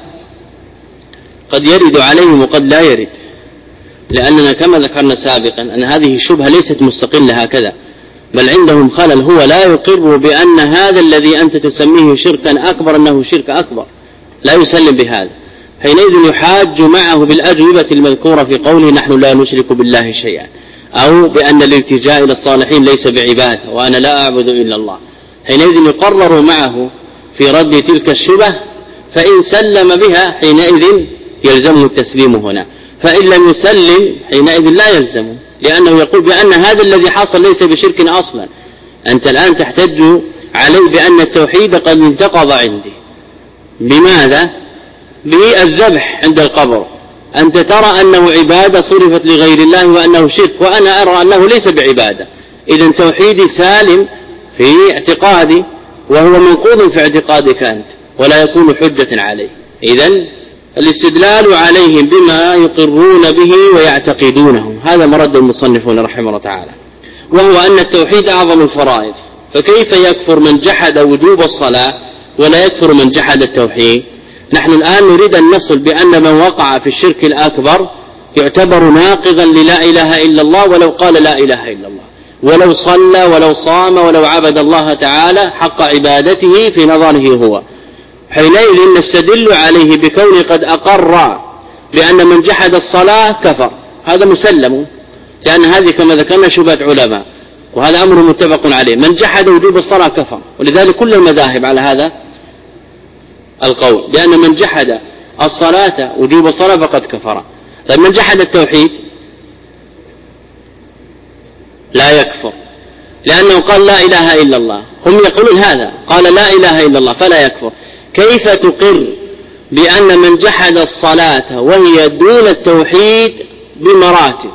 قد يرد عليهم وقد لا يرد، لأننا كما ذكرنا سابقا أن هذه الشبهة ليست مستقلة هكذا، بل عندهم خلل. هو لا يقر بأن هذا الذي أنت تسميه شركا أكبر أنه شرك أكبر، لا يسلم بهذا. حينئذ يحاج معه بالأجوبة المذكورة في قوله نحن لا نشرك بالله شيئا، أو بأن الالتجاء إلى الصالحين ليس بعبادة وأنا لا أعبد إلا الله. حينئذ يقرر معه في رد تلك الشبه، فإن سلم بها حينئذ يلزمه التسليم هنا، فإن لم يسلم حينئذ لا يلزمه، لأنه يقول بأن هذا الذي حصل ليس بشرك أصلا. أنت الآن تحتج عليه بأن التوحيد قد انتقض عندي. بماذا؟ بالذبح عند القبر. أنت ترى أنه عبادة صرفت لغير الله وأنه شرك، وأنا أرى أنه ليس بعبادة. إذن توحيدي سالم في اعتقادي وهو منقوض في اعتقادك أنت، ولا يكون حجة عليه. إذن الاستدلال عليهم بما يقرون به ويعتقدونه، هذا مرد المصنفون رحمه الله تعالى، وهو أن التوحيد أعظم الفرائض. فكيف يكفر من جحد وجوب الصلاة ولا يكفر من جحد التوحيد؟ نحن الآن نريد أن نصل بأن من وقع في الشرك الأكبر يعتبر ناقضا للا إله إلا الله ولو قال لا إله إلا الله، ولو صلى ولو صام ولو عبد الله تعالى حق عبادته في نظره هو. حينئذ نستدل عليه بكون قد أقر بأن من جحد الصلاة كفر، هذا مسلم، لأن هذه كما ذكرنا شبهة علماء، وهذا أمر متفق عليه. من جحد وجوب الصلاة كفر، ولذلك كل المذاهب على هذا القول، لأن من جحد الصلاة وجوب الصلاة فقد كفر. طيب من جحد التوحيد لا يكفر، لأنه قال لا إله إلا الله، هم يقولون هذا قال لا إله إلا الله فلا يكفر. كيف تقر بأن من جحد الصلاة وهي دون التوحيد بمراتب،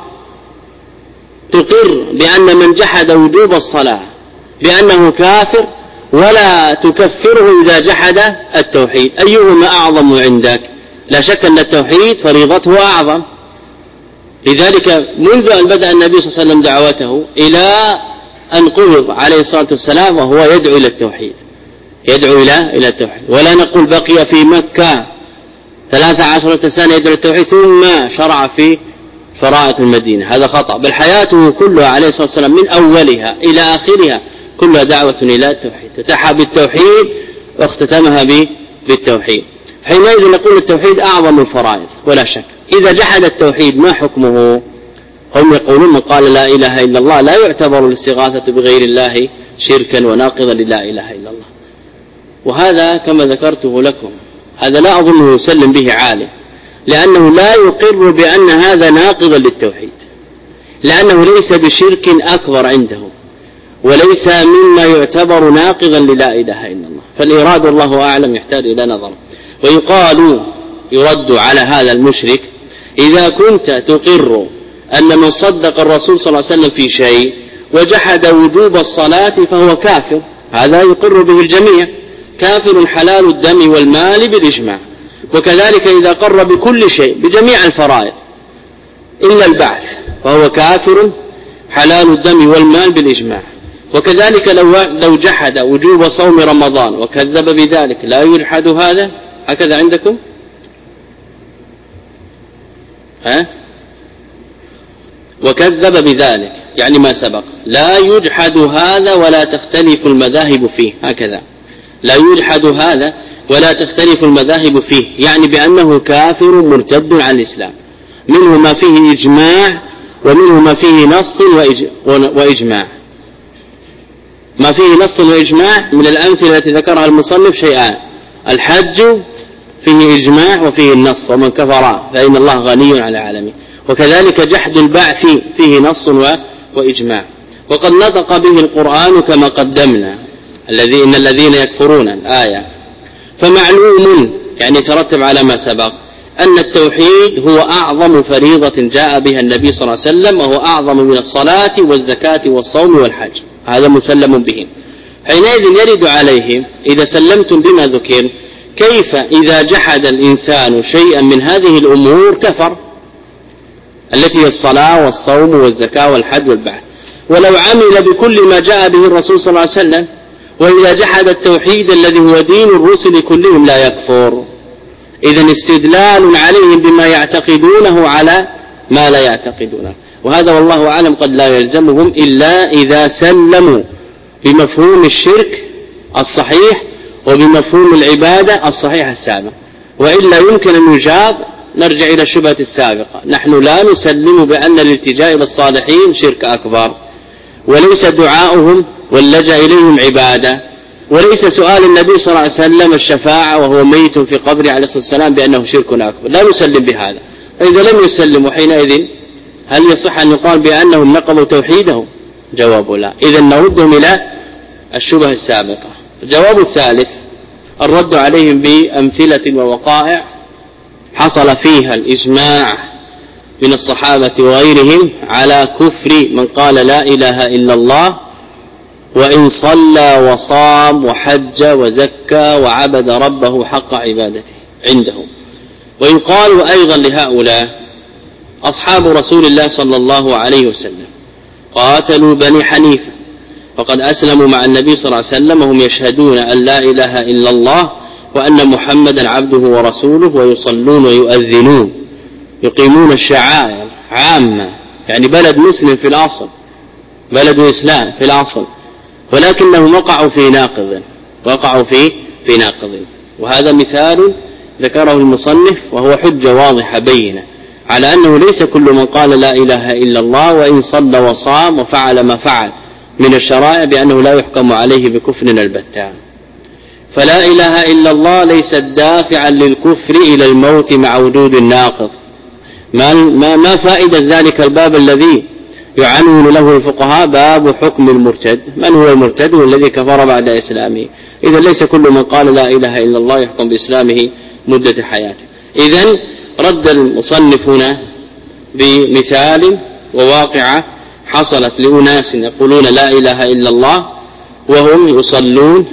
تقر بأن من جحد وجوب الصلاة بأنه كافر ولا تكفره إذا جحد التوحيد؟ أيهما أعظم عندك؟ لا شك أن التوحيد فريضته أعظم. لذلك منذ أن بدأ النبي صلى الله عليه وسلم دعوته إلى أن قبض عليه الصلاة والسلام وهو يدعو إلى التوحيد، يدعو إلى إلى التوحيد. ولا نقول بقي في مكة ثلاث عشرة سنة يدعو التوحيد ثم شرع في فرائض المدينة، هذا خطأ. بل حياته كلها عليه الصلاة والسلام من أولها إلى آخرها كلها دعوة إلى التوحيد، فتحها بالتوحيد واختتمها بالتوحيد. حينئذ نقول التوحيد أعظم الفرائض ولا شك. إذا جحد التوحيد ما حكمه؟ هم يقولون من قال لا إله إلا الله لا يعتبر الاستغاثة بغير الله شركا وناقضا للا إله إلا الله. وهذا كما ذكرته لكم هذا لا أظنه يسلم به عالم، لأنه لا يقر بأن هذا ناقضا للتوحيد، لأنه ليس بشرك أكبر عنده وليس مما يعتبر ناقضا للا إله إلا الله. فالإراد الله أعلم يحتاج إلى نظر. ويقال يرد على هذا المشرك إذا كنت تقر أن من صدق الرسول صلى الله عليه وسلم في شيء وجحد وجوب الصلاة فهو كافر، هذا يقر به الجميع، كافر حلال الدم والمال بالإجماع. وكذلك إذا قر بكل شيء بجميع الفرائض إلا البعث فهو كافر حلال الدم والمال بالإجماع. وكذلك لو لو جحد وجوب صوم رمضان وكذب بذلك لا يجحد هذا، هكذا عندكم ها؟ وكذب بذلك يعني ما سبق، لا يجحد هذا ولا تختلف المذاهب فيه، هكذا لا يجحد هذا ولا تختلف المذاهب فيه، يعني بأنه كافر مرتد عن الإسلام، منه ما فيه إجماع ومنه ما فيه نص وإجماع. ما فيه نص وإجماع من الأمثلة التي ذكرها المصنف شيئان: الحج فيه إجماع وفيه النص، ومن كفر فإن الله غني عن العالمين. وكذلك جحد البعث فيه نص وإجماع. وقد نطق به القرآن كما قدمنا الذي إن الذين يكفرون الآية. فمعلوم يعني ترتب على ما سبق أن التوحيد هو أعظم فريضة جاء بها النبي صلى الله عليه وسلم، وهو أعظم من الصلاة والزكاة والصوم والحج، هذا مسلم به. حينئذ يرد عليهم إذا سلمتم بما ذكر كيف إذا جحد الإنسان شيئا من هذه الأمور كفر، التي هي الصلاة والصوم والزكاة والحج والبعث، ولو عمل بكل ما جاء به الرسول صلى الله عليه وسلم. وإذا جحد التوحيد الذي هو دين الرسل كلهم لا يكفر. إذن استدلال عليهم بما يعتقدونه على ما لا يعتقدونه، وهذا والله أعلم قد لا يلزمهم إلا إذا سلموا بمفهوم الشرك الصحيح وبمفهوم العبادة الصحيح السابق، وإلا يمكن أن يجاب. نرجع إلى الشبهة السابقة، نحن لا نسلم بأن الالتجاء إلى الصالحين شرك أكبر، وليس دعاؤهم واللجأ إليهم عبادة، وليس سؤال النبي صلى الله عليه وسلم الشفاعة وهو ميت في قبره عليه الصلاة والسلام بأنه شرك أكبر، لا نسلم بهذا. فإذا لم يسلموا حينئذ هل يصح أن يقال بأنهم نقضوا توحيدهم؟ جواب لا. إذن نردهم إلى الشبهة السابقة. الجواب الثالث الرد عليهم بأمثلة ووقائع حصل فيها الإجماع من الصحابة وغيرهم على كفر من قال لا إله إلا الله وإن صلى وصام وحج وزكى وعبد ربه حق عبادته عندهم. ويقال أيضا لهؤلاء أصحاب رسول الله صلى الله عليه وسلم قاتلوا بني حنيفة فقد أسلموا مع النبي صلى الله عليه وسلم وهم يشهدون أن لا إله إلا الله وأن محمدا عبده ورسوله، ويصلون ويؤذنون، يقيمون الشعائر عامة، يعني بلد مسلم في الأصل، بلد إسلام في الأصل، ولكنهم وقعوا في ناقض وقعوا في في ناقض. وهذا مثال ذكره المصنف وهو حجة واضحة بينة على أنه ليس كل من قال لا إله إلا الله وإن صلى وصام وفعل ما فعل من الشرائع بأنه لا يحكم عليه بكفر البتة. فلا إله إلا الله ليست دافعا للكفر إلى الموت مع وجود الناقض. ما, ما, ما فائدة ذلك الباب الذي يعنون له الفقهاء باب حكم المرتد. من هو المرتد؟ هو الذي كفر بعد إسلامه. إذن ليس كل من قال لا إله إلا الله يحكم بإسلامه مدة حياته. إذن رد المصنفون بمثال وواقعة حصلت لأناس يقولون لا إله إلا الله وهم يصلون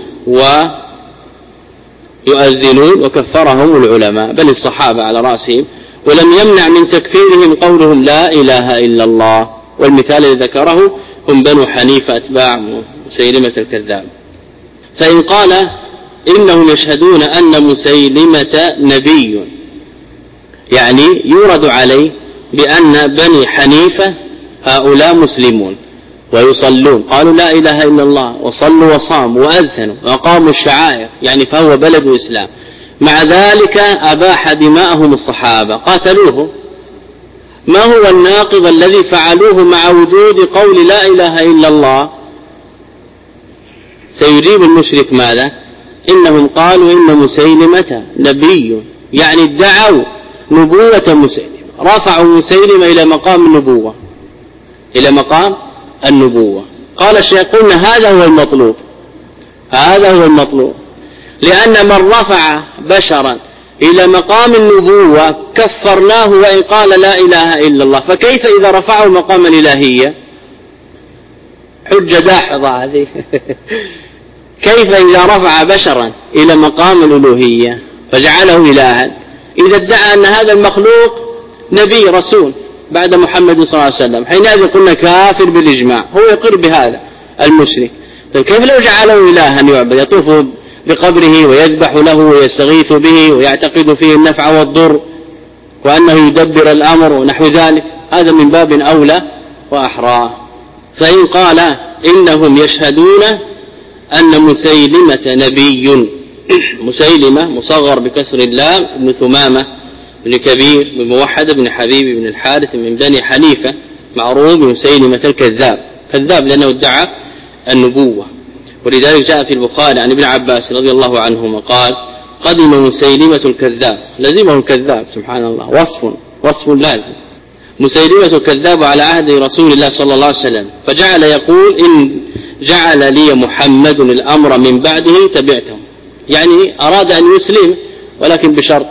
ويؤذنون وكفرهم العلماء بل الصحابة على رأسهم، ولم يمنع من تكفيرهم قولهم لا إله إلا الله. والمثال الذي ذكره هم بنو حنيفة أتباع مسيلمة الكذاب. فإن قال إنهم يشهدون أن مسيلمة نبي، يعني يورد عليه بأن بني حنيفة هؤلاء مسلمون ويصلون، قالوا لا إله إلا الله وصلوا وصاموا وأذنوا وأقاموا الشعائر، يعني فهو بلد إسلام. مع ذلك أباح دماءهم الصحابة قاتلوه. ما هو الناقض الذي فعلوه مع وجود قول لا إله إلا الله؟ سيجيب المشرك ماذا؟ إنهم قالوا إن مسيلمة نبي، يعني ادعوا نبوة مسيلمة، رفعوا مسيلمة إلى مقام النبوة إلى مقام النبوة. قال الشيخ قلنا هذا هو المطلوب، هذا هو المطلوب، لأن من رفع بشرا إلى مقام النبوة كفرناه وإن قال لا إله إلا الله، فكيف إذا رفعه مقام الإلهية؟ حجة داحضة هذه. كيف إذا رفع بشرا إلى مقام الألوهية فجعله إلها؟ إذا ادعى أن هذا المخلوق نبي رسول بعد محمد صلى الله عليه وسلم، حينئذ قلنا كافر بالإجماع، هو يقر بهذا المشرك. فكيف لو جعله إلها يعبد، يطوف بقبره ويذبح له ويستغيث به ويعتقد فيه النفع والضر وأنه يدبر الأمر ونحو ذلك؟ هذا من باب أولى وأحرى. فإن قال إنهم يشهدون أن مسيلمة نبي، مسيلمة مصغر بكسر اللام ابن ثمامة بن كبير بن موحد بن حبيب بن الحارث من بني حنيفة، معروف بمسيلمة الكذاب، كذاب لأنه ادعى النبوة. ولذلك جاء في البخاري عن ابن عباس رضي الله عنهما قال قدم مسيلمة الكذاب، لزمه الكذاب، سبحان الله، وصف وصف لازم. مسيلمة الكذاب على عهد رسول الله صلى الله عليه وسلم، فجعل يقول إن جعل لي محمد الأمر من بعده تبعته، يعني أراد أن يسلم ولكن بشرط،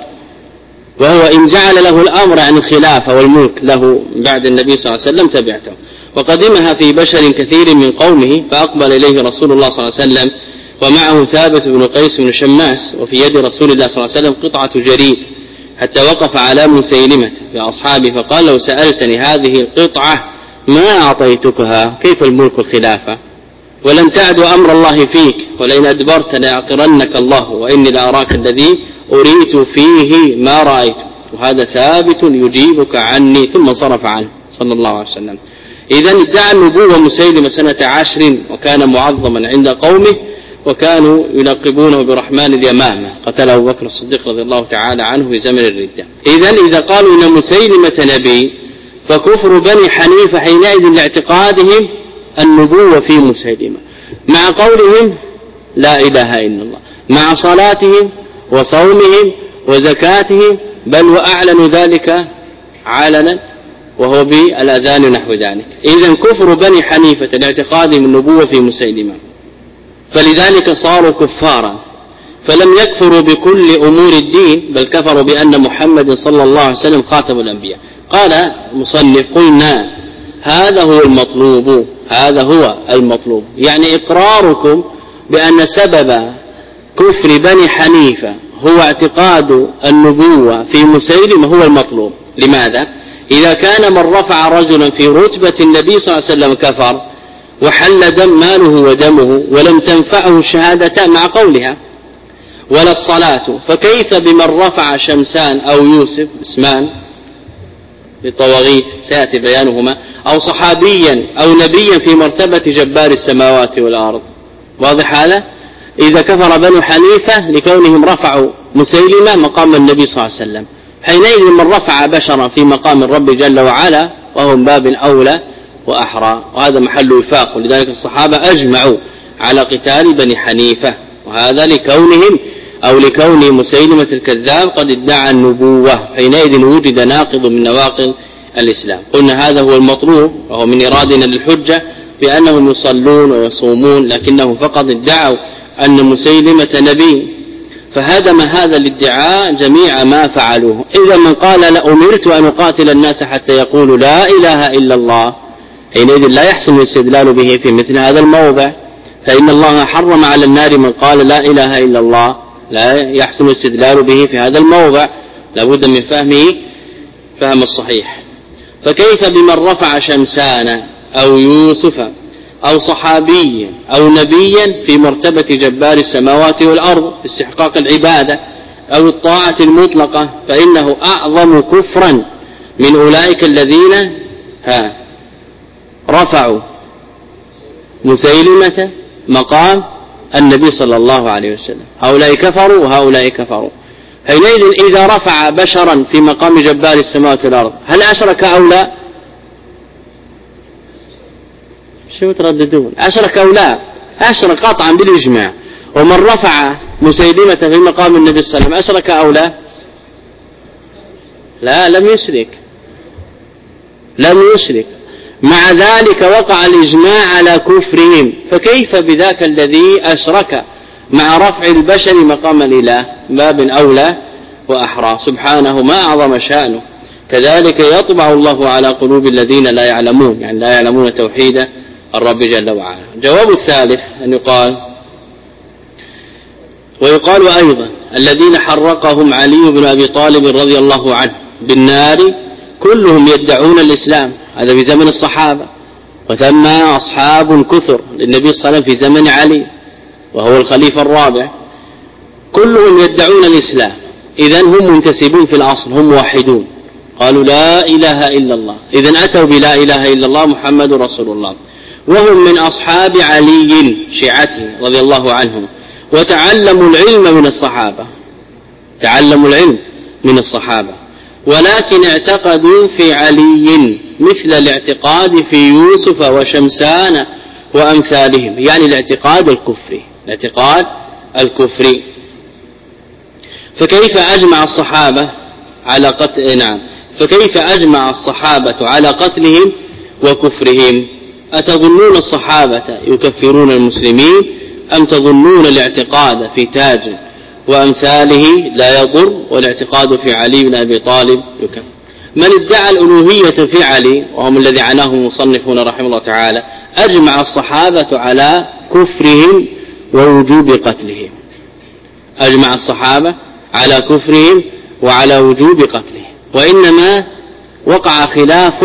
وهو إن جعل له الأمر عن الخلافة والملك له بعد النبي صلى الله عليه وسلم تبعته. وقدمها في بشر كثير من قومه، فأقبل إليه رسول الله صلى الله عليه وسلم ومعه ثابت بن قيس بن شماس، وفي يد رسول الله صلى الله عليه وسلم قطعة جريد، حتى وقف على مسيلمة بأصحابه فقال لو سألتني هذه القطعة ما أعطيتكها، كيف الملك الخلافة؟ ولن تعد أمر الله فيك، ولئن أدبرت ليعقرنك الله، وإني لأراك الذي أريت فيه ما رأيت. وهذا ثابت يجيبك عني، ثم صرف عنه صلى الله عليه وسلم. إذن ادعى النبوة مسيلمة سنة عشر، وكان معظما عند قومه، وكانوا يلقبونه برحمن اليمامة، قتله أبو بكر الصديق رضي الله تعالى عنه في زمن الردة. إذن إذا قالوا إن مسيلمة نبي فكفر بني حنيفة حينئذ لاعتقادهم النبوة في مسيلمة، مع قولهم لا إله إلا الله، مع صلاتهم وصومهم وزكاتهم، بل وأعلنوا ذلك علنا وهو بالأذان نحو ذلك. إذن كفر بني حنيفة لاعتقادهم النبوة في مسيلمة، فلذلك صاروا كفارا، فلم يكفروا بكل أمور الدين، بل كفروا بأن محمد صلى الله عليه وسلم خاتم الأنبياء. قال مصنف قلنا هذا هو المطلوب، هذا هو المطلوب، يعني إقراركم بأن سبب كفر بني حنيفة هو اعتقاد النبوة في مسيلمة هو المطلوب. لماذا؟ إذا كان من رفع رجلا في رتبة النبي صلى الله عليه وسلم كفر وحل دم ماله ودمه ولم تنفعه الشهادتان مع قولها ولا الصلاة، فكيف بمن رفع شمسان أو يوسف اسمان بالطواغيت سيأتي بيانهما، أو صحابيا أو نبيا في مرتبة جبار السماوات والأرض؟ واضح هذا؟ إذا كفر بنو حنيفة لكونهم رفعوا مسيلمة مقام النبي صلى الله عليه وسلم، حينئذ من رفع بشرا في مقام الرب جل وعلا وهو من باب أولى وأحرى، وهذا محل وفاق. ولذلك الصحابة أجمعوا على قتال بني حنيفة، وهذا لكونهم أو لكون مسيلمة الكذاب قد ادعى النبوة، حينئذ وجد ناقض من نواقض الإسلام. قلنا هذا هو المطلوب وهو من إرادنا للحجة بأنهم يصلون ويصومون، لكنهم فقط ادعوا أن مسيلمة نبي، فهدم هذا الادعاء جميع ما فعلوه. إذا من قال لا أمرت أن أقاتل الناس حتى يقولوا لا إله إلا الله، حينئذ لا يحسن الاستدلال به في مثل هذا الموضع، فإن الله حرم على النار من قال لا إله إلا الله، لا يحسن الاستدلال به في هذا الموضع، لابد من فهمه فهم الصحيح. فكيف بمن رفع شمسان أو يوسف أو صحابيا أو نبيا في مرتبة جبار السماوات والأرض باستحقاق العبادة أو الطاعة المطلقة، فإنه أعظم كفرا من أولئك الذين ها رفعوا مسيلمة مقام النبي صلى الله عليه وسلم. هؤلاء كفروا وهؤلاء كفروا. حينئذ إذا رفع بشرا في مقام جبار السماوات والأرض هل أشرك أو لا؟ شو ترددون؟ أشرك أو لا؟ أشرك قطعا بالإجماع. ومن رفع مسيلمة في مقام النبي صلى الله عليه وسلم أشرك أو لا؟ لا، لم يشرك، لم يشرك. مع ذلك وقع الإجماع على كفرهم، فكيف بذاك الذي أشرك مع رفع البشر مقام الإله؟ باب أولى وأحرى، سبحانه ما أعظم شأنه. كذلك يطبع الله على قلوب الذين لا يعلمون، يعني لا يعلمون توحيد الرب جل وعلا. جواب الثالث أن يقال، ويقال أيضا الذين حرقهم علي بن أبي طالب رضي الله عنه بالنار كلهم يدعون الإسلام، هذا في زمن الصحابة، وثم أصحاب كثر للنبي صلى الله عليه وسلم في زمن علي وهو الخليفة الرابع، كلهم يدعون الإسلام. إذن هم منتسبون في الأصل، هم موحدون، قالوا لا إله إلا الله، إذن أتوا بلا إله إلا الله محمد رسول الله، وهم من أصحاب علي شيعته رضي الله عنهم، وتعلموا العلم من الصحابة، تعلموا العلم من الصحابة، ولكن اعتقدوا في علي مثل الاعتقاد في يوسف وشمسان وأمثالهم، يعني الاعتقاد الكفري، الاعتقاد الكفري. فكيف أجمع الصحابة على قتل نعم فكيف أجمع الصحابة على قتلهم وكفرهم؟ أتظنون الصحابة يكفرون المسلمين أم تظنون الاعتقاد في تاج وأمثاله لا يضر والاعتقاد في علي بن أبي طالب يكفر؟ من ادعى الألوهية في علي وهم الذي عناه المصنفون رحمه الله تعالى أجمع الصحابة على كفرهم ووجوب قتلهم، أجمع الصحابة على كفرهم وعلى وجوب قتلهم، وإنما وقع خلاف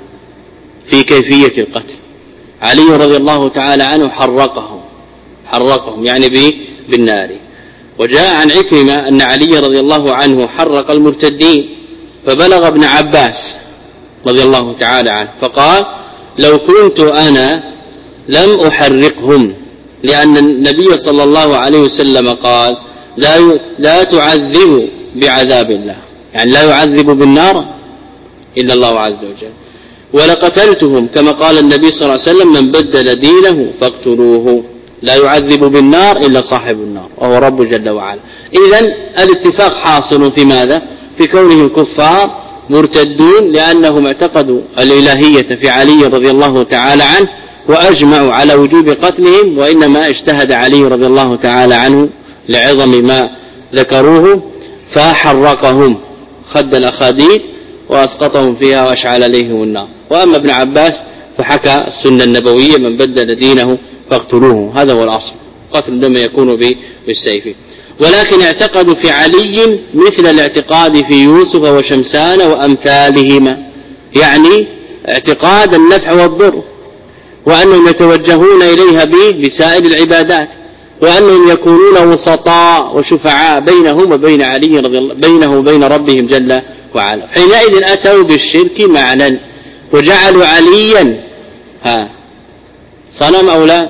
في كيفية القتل. علي رضي الله تعالى عنه حرقهم حرقهم يعني بالنار، وجاء عن عكرمة أن علي رضي الله عنه حرق المرتدين، فبلغ ابن عباس رضي الله تعالى عنه فقال لو كنت أنا لم أحرقهم، لأن النبي صلى الله عليه وسلم قال لا لا تعذب بعذاب الله، يعني لا يعذب بالنار إلا الله عز وجل، ولقتلتهم كما قال النبي صلى الله عليه وسلم من بدل دينه فاقتلوه، لا يعذب بالنار إلا صاحب النار وهو رب جل وعلا. إذن الاتفاق حاصل في ماذا؟ في كونهم كفار مرتدون، لأنهم اعتقدوا الإلهية في علي رضي الله تعالى عنه وأجمعوا على وجوب قتلهم، وإنما اجتهد علي رضي الله تعالى عنه لعظم ما ذكروه فحرقهم خد الأخاديد وأسقطهم فيها وأشعل عليهم النار. وأما ابن عباس فحكى السنة النبوية من بدل دينه فاقتلوه، هذا هو الأصل، قتل لما يكون بالسيف. ولكن اعتقدوا في علي مثل الاعتقاد في يوسف وشمسان وأمثالهما، يعني اعتقاد النفع والضر، وأنهم يتوجهون إليها به بسائر العبادات، وأنهم يكونون وسطاء وشفعاء بينهم وبين علي رضي الله بينه وبين ربهم جل وعلا. حينئذ أتوا بالشرك معنا وجعلوا عليا ها صنم أو لا،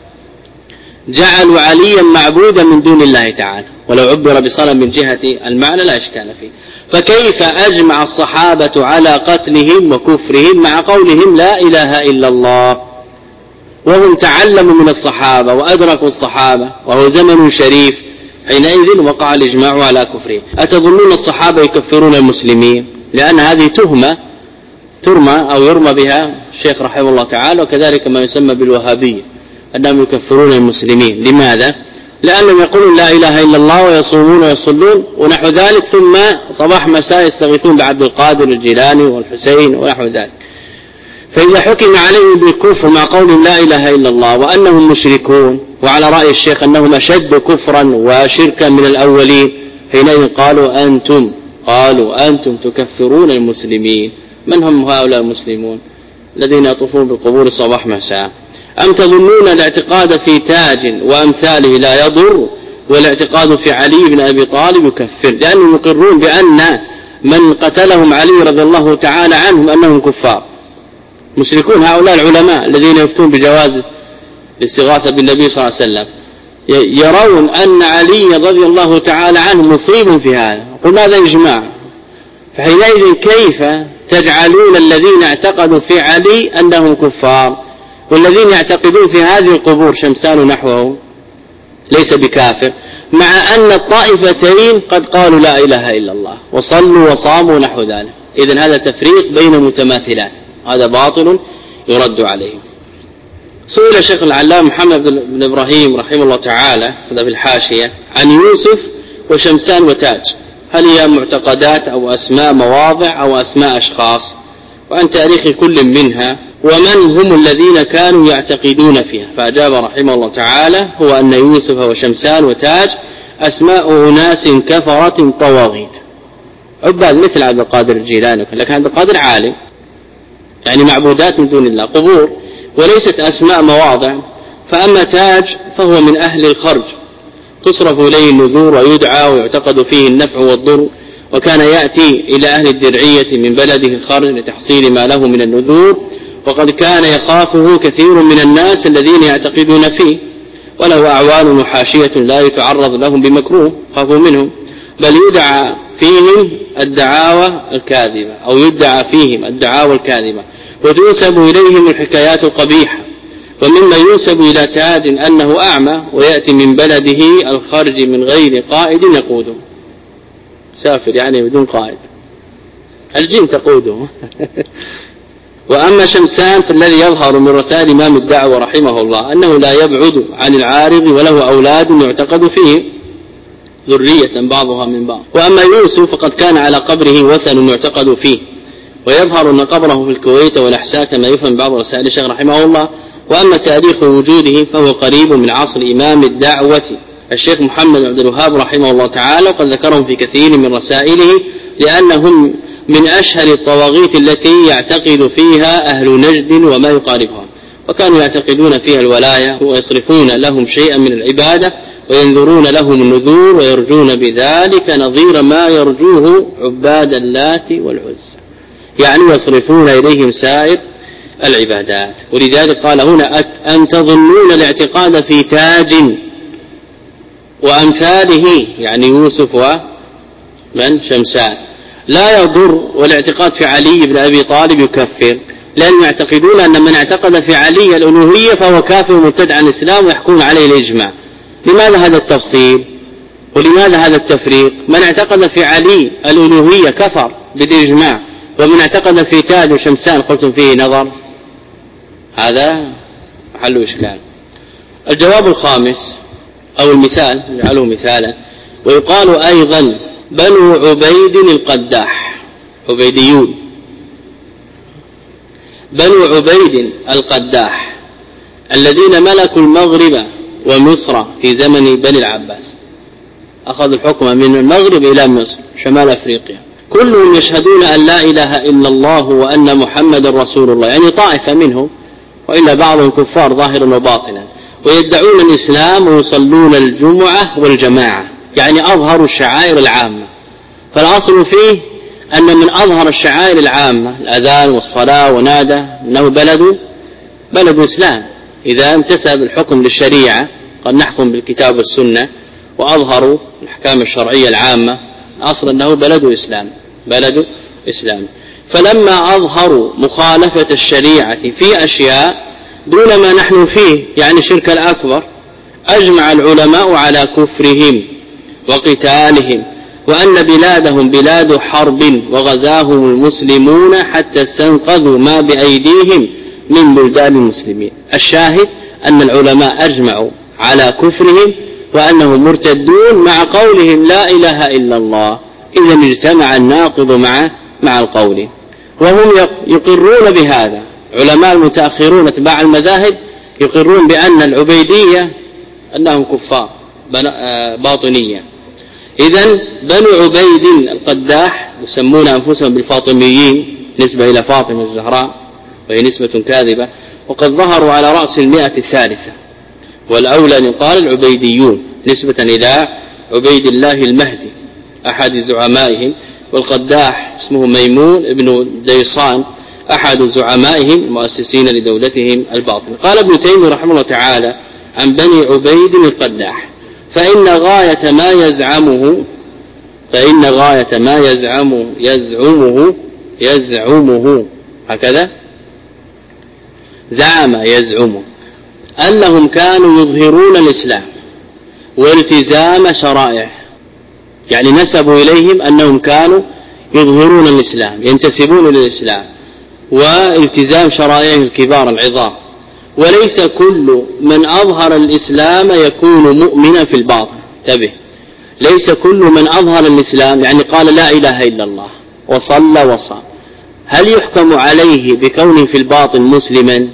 جعلوا عليا معبودا من دون الله تعالى، ولو عبر بصنم من جهة المعنى لا إشكال فيه. فكيف أجمع الصحابة على قتلهم وكفرهم مع قولهم لا إله إلا الله، وهم تعلموا من الصحابة وأدركوا الصحابة وهو زمن شريف؟ حينئذ وقع الإجماع على كفرهم. أتظنون الصحابة يكفرون المسلمين؟ لأن هذه تهمة ترمى أو يرمى بها الشيخ رحمه الله تعالى، وكذلك ما يسمى بالوهابية أنهم يكفرون المسلمين. لماذا؟ لأنهم يقولون لا إله إلا الله ويصومون ويصلون ونحو ذلك، ثم صباح مساء يستغيثون بعبد القادر الجيلاني والحسين ونحو ذلك. فإذا حكم عليهم بالكفر مع قولهم لا إله إلا الله وأنهم مشركون، وعلى رأي الشيخ أنهم أشد كفرا وشركا من الأولين، حينئذ قالوا أنتم قالوا أنتم تكفرون المسلمين. من هم هؤلاء المسلمون الذين يطوفون بالقبور صباح مساء؟ أم تظنون الاعتقاد في تاج وأمثاله لا يضر، والاعتقاد في علي بن أبي طالب يكفر، لأنهم يقرون بأن من قتلهم علي رضي الله تعالى عنهم أنهم كفار مشركون. هؤلاء العلماء الذين يفتون بجواز الاستغاثة بالنبي صلى الله عليه وسلم يرون أن علي رضي الله تعالى عنه مصيب في هذا. قل هذا إجماع، فحينئذ كيف تجعلون الذين اعتقدوا في علي أنهم كفار، والذين يعتقدون في هذه القبور شمسان نحوه ليس بكافر، مع أن الطائفتين قد قالوا لا إله إلا الله وصلوا وصاموا نحو ذلك؟ إذن هذا تفريق بين متماثلات، هذا باطل يرد عليه. سئل الشيخ العلامة محمد بن إبراهيم رحمه الله تعالى هذا في الحاشية عن يوسف وشمسان وتاج، هل هي معتقدات أو أسماء مواضع أو أسماء أشخاص، وعن تاريخ كل منها، ومن هم الذين كانوا يعتقدون فيها؟ فأجاب رحمه الله تعالى هو أن يوسف وشمسان وتاج أسماء أناس كفرة طواغيت عباد مثل عبد القادر الجيلاني، لكن عبد القادر عالم يعني معبودات من دون الله قبور وليست أسماء مواضع. فأما تاج فهو من أهل الخرج تصرف إليه النذور ويدعى ويعتقد فيه النفع والضر، وكان يأتي إلى أهل الدرعية من بلده الخرج لتحصيل ما له من النذور، وقد كان يخافه كثير من الناس الذين يعتقدون فيه، وله أعوان وحاشية لا يتعرض لهم بمكروه خافوا منهم، بل يدعى فيهم الدعاوى الكاذبة أو يدعى فيهم الدعاوى الكاذبة وتنسب إليهم الحكايات القبيحة. ومما ينسب إلى تاج أنه أعمى ويأتي من بلده الخرج من غير قائد يقوده، سافر يعني بدون قائد، الجن تقوده. وأما شمسان فالذي يظهر من رسائل إمام الدعوة رحمه الله أنه لا يبعد عن العارض وله أولاد يعتقد فيه ذرية بعضها من بعض. وأما يوسف فقد كان على قبره وثن يعتقد فيه، ويظهر أن قبره في الكويت والأحساء كما يفهم بعض رسائل الشيخ رحمه الله. وأما تاريخ وجوده فهو قريب من عصر إمام الدعوة الشيخ محمد عبد الوهاب رحمه الله تعالى، وقد ذكرهم في كثير من رسائله لأنهم من أشهر الطواغيت التي يعتقد فيها أهل نجد وما يقاربها، وكانوا يعتقدون فيها الولاية ويصرفون لهم شيئا من العبادة وينذرون لهم النذور ويرجون بذلك نظير ما يرجوه عباد اللات والعزى، يعني يصرفون إليهم سائر العبادات. ولذلك قال هنا أن تظنون الاعتقاد في تاج وأمثاله يعني يوسف ومن شمسان لا يضر، والاعتقاد في علي بن أبي طالب يكفر، لأن يعتقدون أن من اعتقد في علي الألوهية فهو كافر مرتد عن الإسلام ويحكم عليه الإجماع. لماذا هذا التفصيل ولماذا هذا التفريق؟ من اعتقد في علي الألوهية كفر بالإجماع، ومن اعتقد في تاج وشمسان قلتم فيه نظر، هذا حل إشكال. الجواب الخامس أو المثال نجعله مثالا، ويقال أيضا بنو عبيد القداح عبيديون، بنو عبيد القداح الذين ملكوا المغرب ومصر في زمن بني العباس، أخذوا الحكم من المغرب إلى مصر شمال أفريقيا، كلهم يشهدون أن لا إله إلا الله وأن محمد رسول الله، يعني طائفة منهم، وإلا بعضهم كفار ظاهرا وباطنا، ويدعون الإسلام ويصلون الجمعة والجماعة، يعني أظهروا الشعائر العامة. فالأصل فيه أن من أظهر الشعائر العامة الأذان والصلاة ونادى أنه بلد بلد إسلام، إذا امتسب الحكم للشريعة قد نحكم بالكتاب والسنة وأظهروا الأحكام الشرعية العامة، أصل أنه بلد إسلام بلد إسلام. فلما أظهروا مخالفة الشريعة في أشياء دون ما نحن فيه يعني الشرك الأكبر، أجمع العلماء على كفرهم وقتالهم وأن بلادهم بلاد حرب وغزاهم المسلمون حتى استنقذوا ما بأيديهم من بلدان المسلمين. الشاهد أن العلماء أجمعوا على كفرهم وأنهم مرتدون مع قولهم لا إله إلا الله. إذن اجتمع الناقض مع مع القول، وهم يقرون بهذا. علماء المتأخرون اتباع المذاهب يقرون بأن العبيدية أنهم كفار باطنية. إذن بنو عبيد القداح يسمون أنفسهم بالفاطميين نسبة إلى فاطمة الزهراء، وهي نسبة كاذبة، وقد ظهروا على رأس المئة الثالثة، والأولى أن يقال العبيديون نسبة إلى عبيد الله المهدي أحد زعمائهم، والقداح اسمه ميمون ابن ديصان أحد زعمائهم المؤسسين لدولتهم الباطنة. قال ابن تيمية رحمه الله تعالى عن بني عبيد القداح: فإن غاية ما يزعمه فإن غاية ما يزعمه يزعمه يزعمه هكذا زعم يزعمه أنهم كانوا يظهرون الإسلام والتزام شرائعه، يعني نسبوا إليهم أنهم كانوا يظهرون الإسلام ينتسبون إلى الإسلام والتزام شرائعه الكبار العظام. وليس كل من أظهر الإسلام يكون مؤمنا في الباطن. انتبه، ليس كل من أظهر الإسلام يعني قال لا إله إلا الله وصلى وصام هل يحكم عليه بكونه في الباطن مسلما؟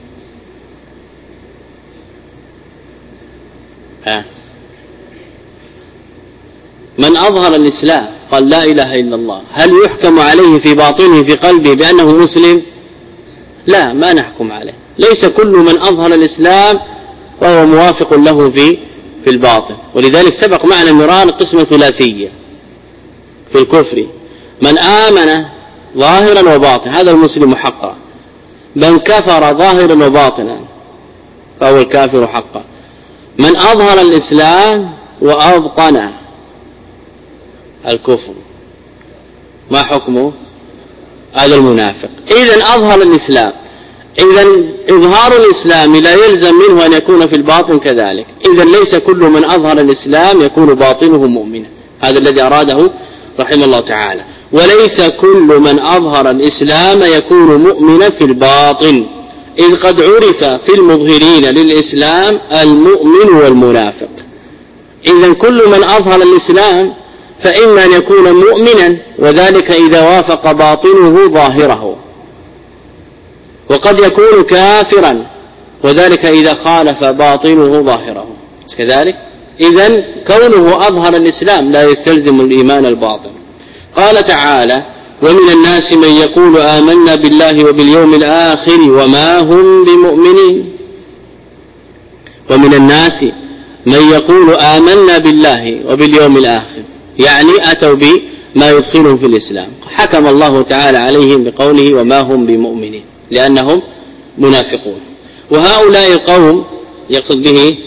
ها. من أظهر الإسلام قال لا إله إلا الله هل يحكم عليه في باطنه في قلبه بأنه مسلم؟ لا، ما نحكم عليه. ليس كل من أظهر الإسلام فهو موافق له في في الباطن. ولذلك سبق معنا مرارا قسمة ثلاثية في الكفر: من آمن ظاهرا وباطنا هذا المسلم حقا، من كفر ظاهرا وباطنا فهو الكافر حقا، من أظهر الإسلام وأبطن الكفر ما حكمه؟ هذا المنافق. إذن أظهر الإسلام، إذن إظهار الإسلام لا يلزم منه أن يكون في الباطن كذلك. إذن ليس كل من أظهر الإسلام يكون باطنه مؤمنا، هذا الذي أراده رحمه الله تعالى. وليس كل من أظهر الإسلام يكون مؤمنا في الباطن، إذ قد عرف في المظهرين للإسلام المؤمن والمنافق. إذن كل من أظهر الإسلام فإما أن يكون مؤمنا، وذلك إذا وافق باطنه ظاهره، وقد يكون كافرا، وذلك إذا خالف باطنه ظاهره كذلك. إذن كونه أظهر الإسلام لا يستلزم الإيمان الباطن. قال تعالى: ومن الناس من يقول آمنا بالله وباليوم الآخر وما هم بمؤمنين. ومن الناس من يقول آمنا بالله وباليوم الآخر، يعني أتوا بما يدخلهم في الإسلام. حكم الله تعالى عليهم بقوله وما هم بمؤمنين لأنهم منافقون. وهؤلاء القوم يقصد به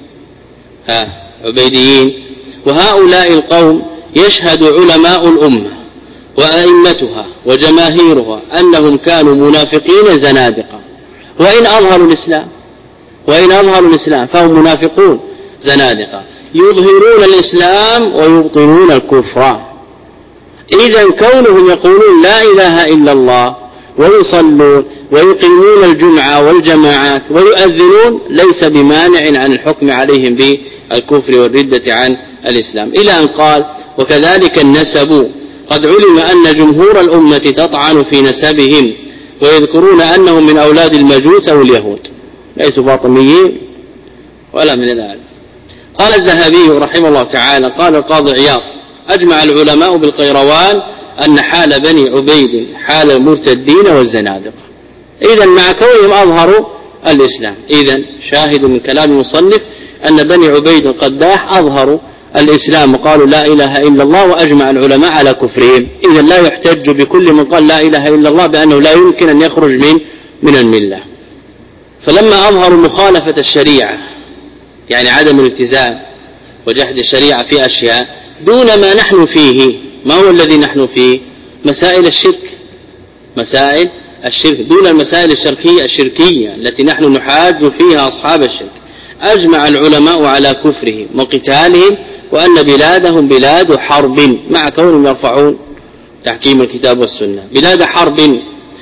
ها عبيديين. وهؤلاء القوم يشهد علماء الأمة وأئمتها وجماهيرها أنهم كانوا منافقين زنادقة، وإن أظهروا الإسلام وإن أظهروا الإسلام فهم منافقون زنادقة يظهرون الإسلام ويبطنون الكفر. إذن كونهم يقولون لا إله إلا الله ويصلون ويقيمون الجمعة والجماعات ويؤذنون ليس بمانع عن الحكم عليهم بالكفر والردة عن الإسلام، إلى أن قال: وكذلك النسب قد علم أن جمهور الأمة تطعن في نسبهم ويذكرون أنهم من أولاد المجوس أو اليهود، ليسوا فاطميين ولا من ذلك. قال الذهبي رحمه الله تعالى: قال القاضي عياض: أجمع العلماء بالقيروان أن حال بني عبيد حال المرتدين والزنادقة. إذن مع كونهم أظهروا الإسلام. إذن شاهد من كلام المصنف أن بني عبيد القداح أظهروا الإسلام وقالوا لا إله إلا الله، وأجمع العلماء على كفرهم. إذن لا يحتج بكل من قال لا إله إلا الله بأنه لا يمكن أن يخرج من من الملة. فلما أظهروا مخالفة الشريعة يعني عدم الالتزام وجحد الشريعة في أشياء دون ما نحن فيه، ما هو الذي نحن فيه؟ مسائل الشرك، مسائل الشرك دون المسائل الشركية الشركية التي نحن نحاج فيها أصحاب الشرك. أجمع العلماء على كفرهم وقتالهم وأن بلادهم بلاد حرب مع كونهم يرفعون تحكيم الكتاب والسنة، بلاد حرب.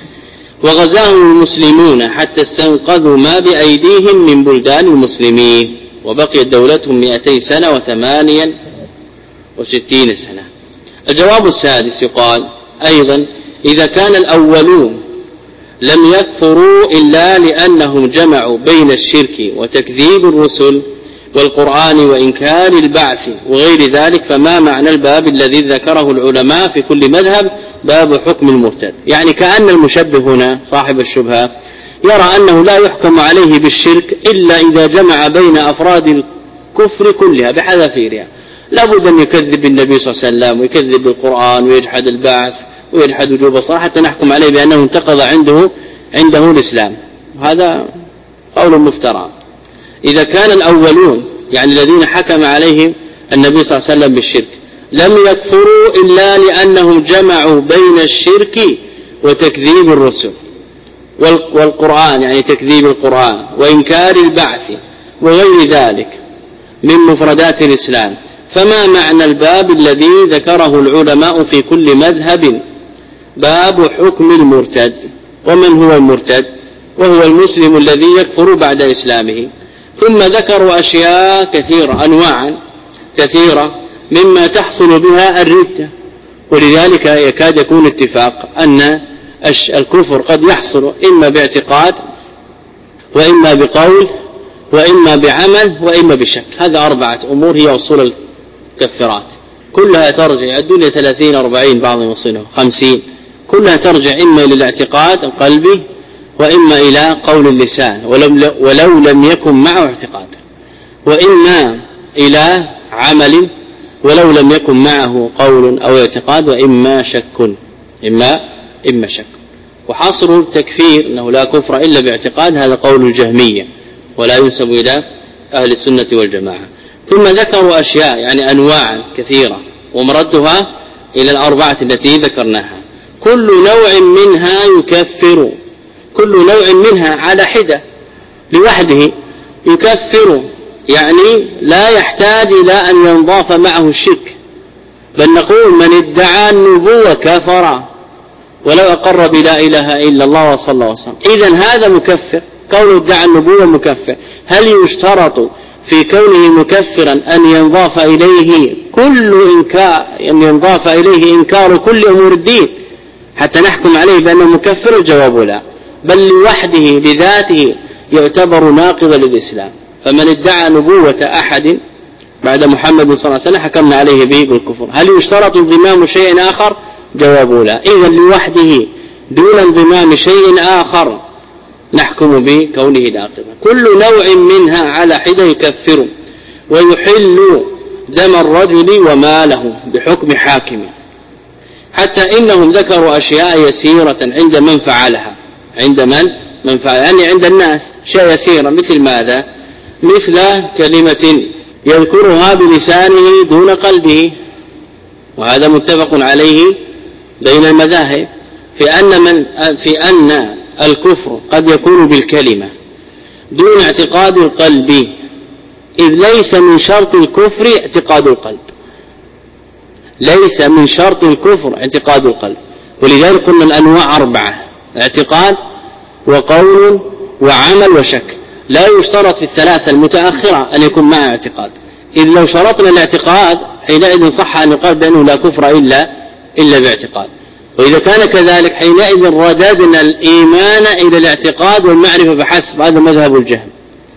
وغزاهم المسلمون حتى استنقذوا ما بأيديهم من بلدان المسلمين، وبقيت دولتهم مئتي سنة وثمانيا وستين سنة. الجواب السادس يقال أيضا إذا كان الأولون لم يكفروا إلا لأنهم جمعوا بين الشرك وتكذيب الرسل والقرآن وإنكار البعث وغير ذلك، فما معنى الباب الذي ذكره العلماء في كل مذهب باب حكم المرتد؟ يعني كأن المشبه هنا صاحب الشبهة يرى أنه لا يحكم عليه بالشرك إلا إذا جمع بين أفراد الكفر كلها بحذافيرها، لابد أن يكذب النبي صلى الله عليه وسلم ويكذب القرآن ويجحد البعث ويجحد وجوب الصلاة حتى نحكم عليه بأنه انتقض عنده عنده الإسلام. هذا قول مفترى. إذا كان الأولون يعني الذين حكم عليهم النبي صلى الله عليه وسلم بالشرك لم يكفروا إلا لأنهم جمعوا بين الشرك وتكذيب الرسل والقرآن يعني تكذيب القرآن وإنكار البعث وغير ذلك من مفردات الإسلام، فما معنى الباب الذي ذكره العلماء في كل مذهب باب حكم المرتد؟ ومن هو المرتد؟ وهو المسلم الذي يكفر بعد إسلامه. ثم ذكروا أشياء كثيرة أنواعا كثيرة مما تحصل بها الردة، ولذلك يكاد يكون اتفاق أن الكفر قد يحصل إما باعتقاد وإما بقول وإما بعمل وإما بشك. هذا أربعة أمور هي أصول الكفرات، كلها ترجع الدنيا ثلاثين أربعين بعض يوصله خمسين، كلها ترجع إما إلى الاعتقاد القلبي وإما إلى قول اللسان ولو, ولو لم يكن معه اعتقاد، وإما إلى عمل ولو لم يكن معه قول أو اعتقاد، وإما شك إما, إما شك. وحصر التكفير أنه لا كفر إلا باعتقاد هذا قول الجهمية ولا ينسب إلى أهل السنة والجماعة. ثم ذكروا أشياء يعني أنواعا كثيرة ومردها إلى الأربعة التي ذكرناها، كل نوع منها يكفر، كل نوع منها على حدة لوحده يكفر، يعني لا يحتاج إلى أن ينضاف معه الشرك، بل نقول من ادعى النبوة كفر ولو أقر بلا إله إلا الله وصلى الله وسلم. إذن هذا مكفر، كونه ادعى النبوة مكفر. هل يشترط في كونه مكفرا أن ينضاف إليه كل إنكار أن ينضاف إليه إنكار كل أمور الدين حتى نحكم عليه بأنه مكفر؟ الجواب لا، بل لوحده لذاته يعتبر ناقضا للإسلام. فمن ادعى نبوة أحد بعد محمد صلى الله عليه وسلم حكمنا عليه به بالكفر. هل يشترط انضمام شيء آخر؟ جواب لا. إذن لوحده دون انضمام شيء آخر نحكم بكونه ناقضا. كل نوع منها على حدة يكفر ويحل دم الرجل وماله بحكم حاكم، حتى إنهم ذكروا أشياء يسيرة عند من فعلها، عند من من فعل يعني عند الناس شيء يسيرة، مثل ماذا؟ مثل كلمة يذكرها بلسانه دون قلبه، وهذا متفق عليه بين المذاهب في أن من في أن الكفر قد يكون بالكلمة دون اعتقاد القلب، إذ ليس من شرط الكفر اعتقاد القلب، ليس من شرط الكفر اعتقاد القلب. ولذلك قلنا الأنواع أربعة: اعتقاد وقول وعمل وشك. لا يشترط في الثلاثة المتأخرة أن يكون معه اعتقاد، إذ لو شرطنا الاعتقاد حينئذ صح أن يقال بأنه لا كفر إلا, إلا باعتقاد. وإذا كان كذلك حينئذ رددنا الإيمان إلى الاعتقاد والمعرفة بحسب، هذا مذهب الجهم.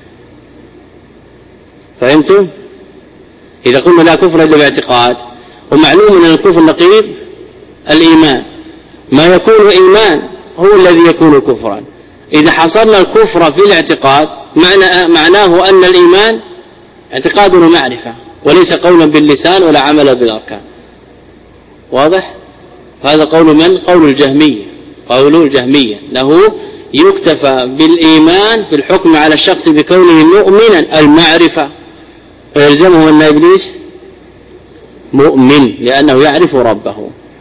فهمتم؟ إذا قلنا لا كفر إلا باعتقاد، ومعلوم أن الكفر نقيض الإيمان، ما يكون إيمان هو الذي يكون كفرا. إذا حصرنا الكفر في الاعتقاد معنى معناه أن الإيمان اعتقاد ومعرفة وليس قولا باللسان ولا عمل بالأركان. واضح؟ هذا قول من؟ قول الجهمية. قول الجهمية له يكتفى بالإيمان في الحكم على الشخص بكونه مؤمنا المعرفة، ويلزمه أن إبليس مؤمن لأنه يعرف ربه.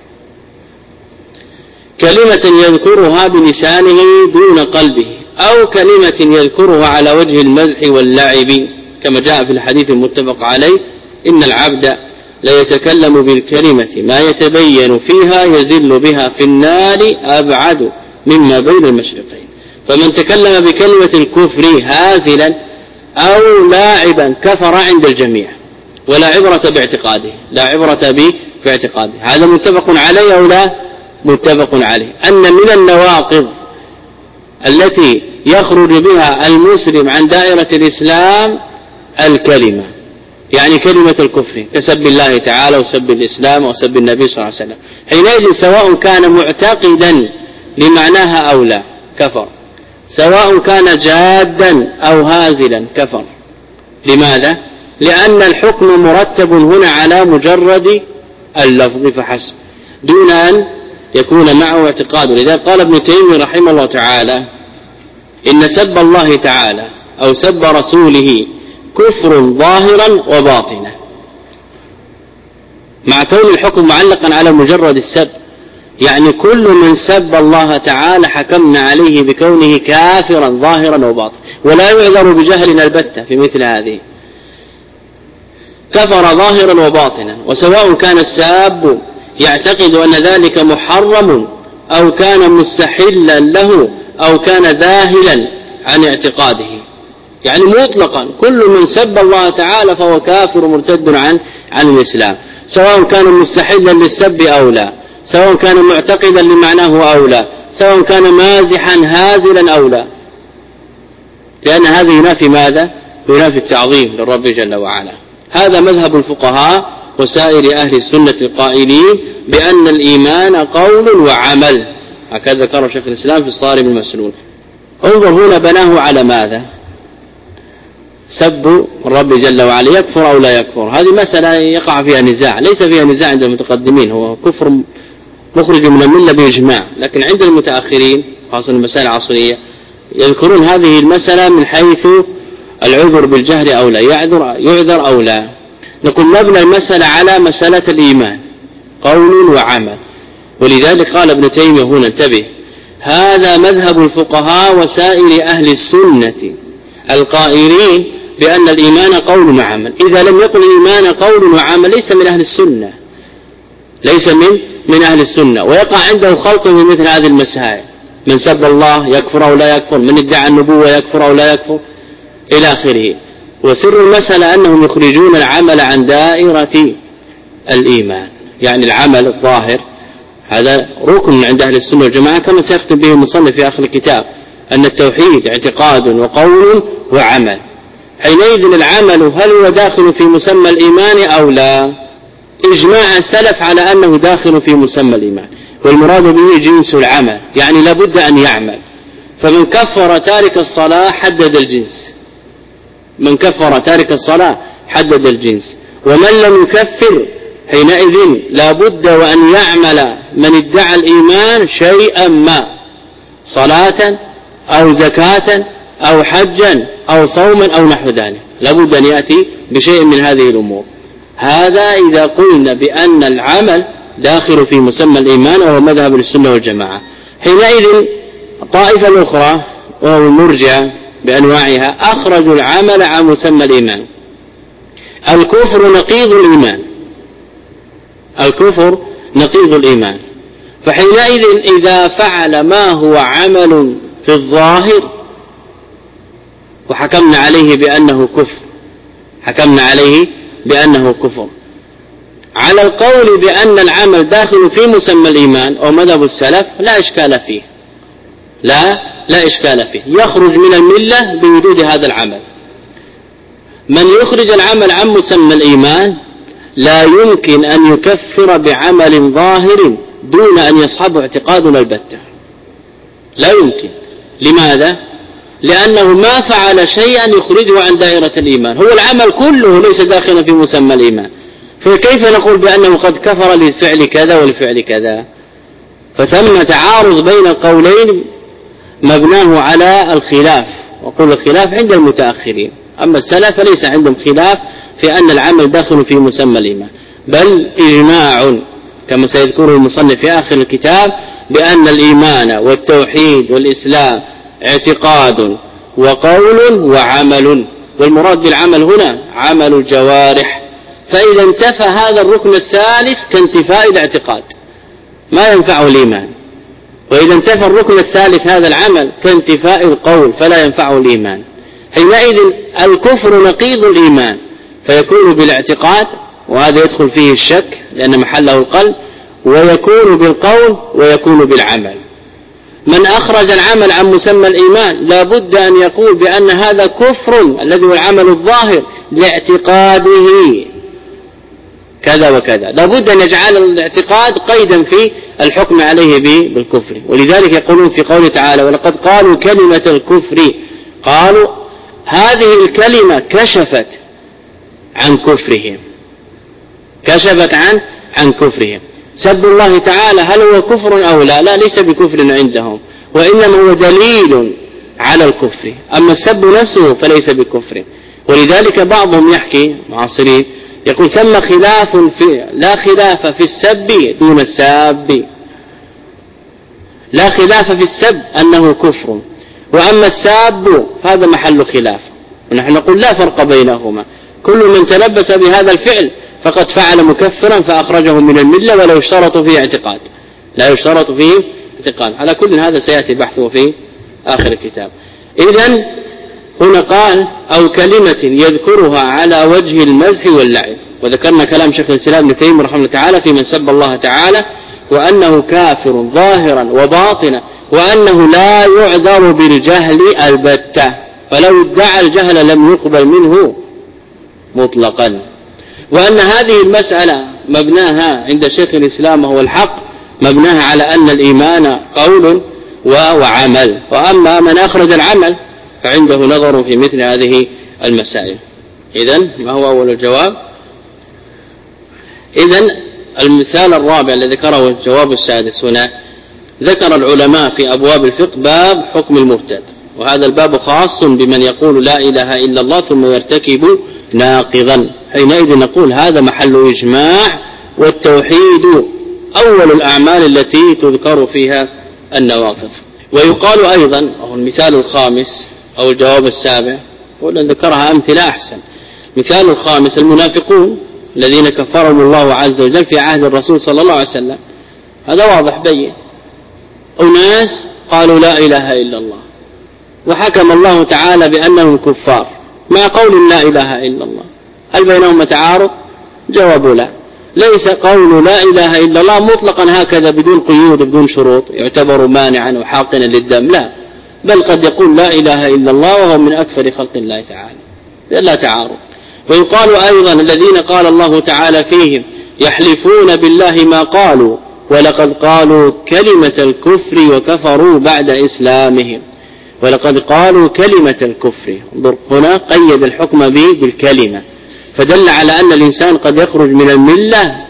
كلمة يذكرها بلسانه دون قلبه، أو كلمة يذكرها على وجه المزح واللعب كما جاء في الحديث المتفق عليه إن العبد لا يتكلم بالكلمة ما يتبين فيها يزل بها في النار أبعد مما بين المشرقين. فمن تكلم بكلمة الكفر هازلا أو لاعبا كفر عند الجميع، ولا عبرة باعتقاده، لا عبرة باعتقاده. هذا متفق عليه أو لا؟ متفق عليه. أن من النواقض التي يخرج بها المسلم عن دائرة الإسلام الكلمة، يعني كلمة الكفر كسب الله تعالى وسب الإسلام وسب النبي صلى الله عليه وسلم. حينئذ سواء كان معتقدا لمعناها أو لا كفر، سواء كان جادا أو هازلا كفر. لماذا؟ لأن الحكم مرتب هنا على مجرد اللفظ فحسب دون أن يكون معه اعتقاد. لذلك قال ابن تيمية رحمه الله تعالى إن سب الله تعالى أو سب رسوله كفر ظاهرا وباطنا، مع كون الحكم معلقا على مجرد السب. يعني كل من سب الله تعالى حكمنا عليه بكونه كافرا ظاهرا وباطنا، ولا يعذر بجهل البتة في مثل هذه. كفر ظاهرا وباطنا، وسواء كان الساب يعتقد أن ذلك محرم أو كان مستحلا له أو كان ذاهلا عن اعتقاده. يعني مطلقا كل من سب الله تعالى فهو كافر مرتد عن عن الإسلام، سواء كان مستحلا للسب أو لا، سواء كان معتقدا لمعناه أو لا، سواء كان مازحا هازلا أو لا، لأن هذا ينافي ماذا؟ ينافي التعظيم للرب جل وعلا. هذا مذهب الفقهاء وسائر أهل السنة القائلين بأن الإيمان قول وعمل، هكذا ذكر شيخ الإسلام في الصارم المسلول. انظر هنا بناه على ماذا؟ سب الرب جل وعلا يكفر أو لا يكفر. هذه مسألة يقع فيها نزاع، ليس فيها نزاع عند المتقدمين، هو كفر مخرج من الملة بإجماع. لكن عند المتأخرين خاصة المسائل العصرية يذكرون هذه المسألة من حيث العذر بالجهل أو لا، يعذر, يعذر أو لا. نقول مبنى المسألة على مسألة الإيمان قول وعمل. ولذلك قال ابن تيمية هنا انتبه، هذا مذهب الفقهاء وسائر أهل السنة القائلين بأن الإيمان قول وعمل. إذا لم يقل الإيمان قول وعمل ليس من أهل السنة، ليس من من أهل السنة. ويقع عنده خلط في مثل هذه المسائل، من سب الله يكفر أو لا يكفر، من ادعى النبوة يكفر أو لا يكفر إلى آخره. وسر المسألة أنهم يخرجون العمل عن دائرة الإيمان، يعني العمل الظاهر هذا ركن عند أهل السنة والجماعة، كما سيختم به المصنف في آخر الكتاب أن التوحيد اعتقاد وقول وعمل. حينئذ العمل هل هو داخل في مسمى الإيمان أو لا؟ إجماع السلف على أنه داخل في مسمى الإيمان، والمراد به جنس العمل، يعني لابد أن يعمل. فمن كفر تارك الصلاة حدد الجنس، من كفر تارك الصلاة حدد الجنس. ومن لم يكفر حينئذ لابد وأن يعمل من ادعى الإيمان شيئا ما، صلاة أو زكاة أو حجا أو صوما أو نحو ذلك، لابد أن يأتي بشيء من هذه الأمور. هذا إذا قلنا بأن العمل داخل في مسمى الإيمان وهو مذهب السنة والجماعة. حينئذ الطائفة الأخرى وهو المرجئة بأنواعها أخرجوا العمل عن مسمى الإيمان. الكفر نقيض الإيمان، الكفر نقيض الإيمان. فحينئذ إذا فعل ما هو عمل في الظاهر وحكمنا عليه بأنه كفر، حكمنا عليه بأنه كفر على القول بأن العمل داخل في مسمى الإيمان أو مذهب السلف لا إشكال فيه، لا لا إشكال فيه، يخرج من الملة بوجود هذا العمل. من يخرج العمل عن مسمى الإيمان لا يمكن أن يكفر بعمل ظاهر دون أن يصحبه اعتقاد البتة، لا يمكن. لماذا؟ لأنه ما فعل شيئا يخرجه عن دائرة الإيمان، هو العمل كله ليس داخلا في مسمى الإيمان، فكيف نقول بأنه قد كفر للفعل كذا والفعل كذا؟ فثم تعارض بين القولين مبناه على الخلاف، وقول الخلاف عند المتأخرين، أما السلف فليس عندهم خلاف في أن العمل داخل في مسمى الإيمان، بل إجماع كما سيذكره المصنف في آخر الكتاب بأن الإيمان والتوحيد والإسلام اعتقاد وقول وعمل. والمراد بالعمل هنا عمل الجوارح، فإذا انتفى هذا الركن الثالث كانتفاء الاعتقاد ما ينفعه الإيمان، وإذا انتفى الركن الثالث هذا العمل كانتفاء القول فلا ينفعه الإيمان. حينئذ الكفر نقيض الإيمان فيكون بالاعتقاد، وهذا يدخل فيه الشك لأن محله القلب، ويكون بالقول ويكون بالعمل. من أخرج العمل عن مسمى الإيمان لا بد أن يقول بأن هذا كفر الذي هو العمل الظاهر لاعتقاده كذا وكذا، لا بد أن يجعل الاعتقاد قيدا في الحكم عليه بالكفر. ولذلك يقولون في قوله تعالى ولقد قالوا كلمة الكفر، قالوا هذه الكلمة كشفت عن كفرهم، كشفت عن عن كفرهم. سب الله تعالى هل هو كفر أو لا؟ لا، ليس بكفر عندهم، وإنما هو دليل على الكفر. أما السب نفسه فليس بكفر. ولذلك بعضهم يحكي معاصرين يقول ثم خلاف في لا خلاف في السب دون الساب، لا خلاف في السب أنه كفر، وأما الساب فهذا محل خلاف. ونحن نقول لا فرق بينهما، كل من تلبس بهذا الفعل فقد فعل مكفرا فأخرجه من الملة ولا يشترط فيه اعتقاد، لا يشترط فيه اعتقاد. على كل هذا سيأتي بحثه في آخر الكتاب. إذن هنا قال أو كلمة يذكرها على وجه المزح واللعب. وذكرنا كلام شيخ الإسلام ابن تيمية رحمه الله تعالى في من سب الله تعالى وأنه كافر ظاهرا وباطنا، وأنه لا يعذر بالجهل البتة، فلو ادعى الجهل لم يقبل منه مطلقا. وأن هذه المسألة مبناها عند شيخ الإسلام وهو الحق مبناها على أن الإيمان قول وعمل، وأما من أخرج العمل فعنده نظر في مثل هذه المسائل. إذن ما هو أول الجواب؟ إذن المثال الرابع الذي ذكره الجواب السادس هنا، ذكر العلماء في أبواب الفقه باب حكم المرتد، وهذا الباب خاص بمن يقول لا إله إلا الله ثم يرتكب ناقضا. حينئذ نقول هذا محل إجماع، والتوحيد أول الأعمال التي تذكر فيها النواقض. ويقال أيضا، وهو المثال الخامس أو الجواب السابع، وأن ذكرها أمثلة أحسن. مثال الخامس المنافقون الذين كفرهم الله عز وجل في عهد الرسول صلى الله عليه وسلم، هذا واضح بين، أناس قالوا لا إله إلا الله وحكم الله تعالى بأنهم كفار مع قول لا إله إلا الله، هل بينهم تعارض؟ جواب لا. ليس قول لا إله إلا الله مطلقا هكذا بدون قيود بدون شروط يعتبر مانعا وحاقنا للدم، لا، بل قد يقول لا إله إلا الله وهو من أكثر خلق الله تعالى، لا تعارض. ويقال أيضا الذين قال الله تعالى فيهم يحلفون بالله ما قالوا ولقد قالوا كلمة الكفر وكفروا بعد إسلامهم، ولقد قالوا كلمة الكفر. انظر هنا قيد الحكم به بالكلمة، فدل على أن الإنسان قد يخرج من الملة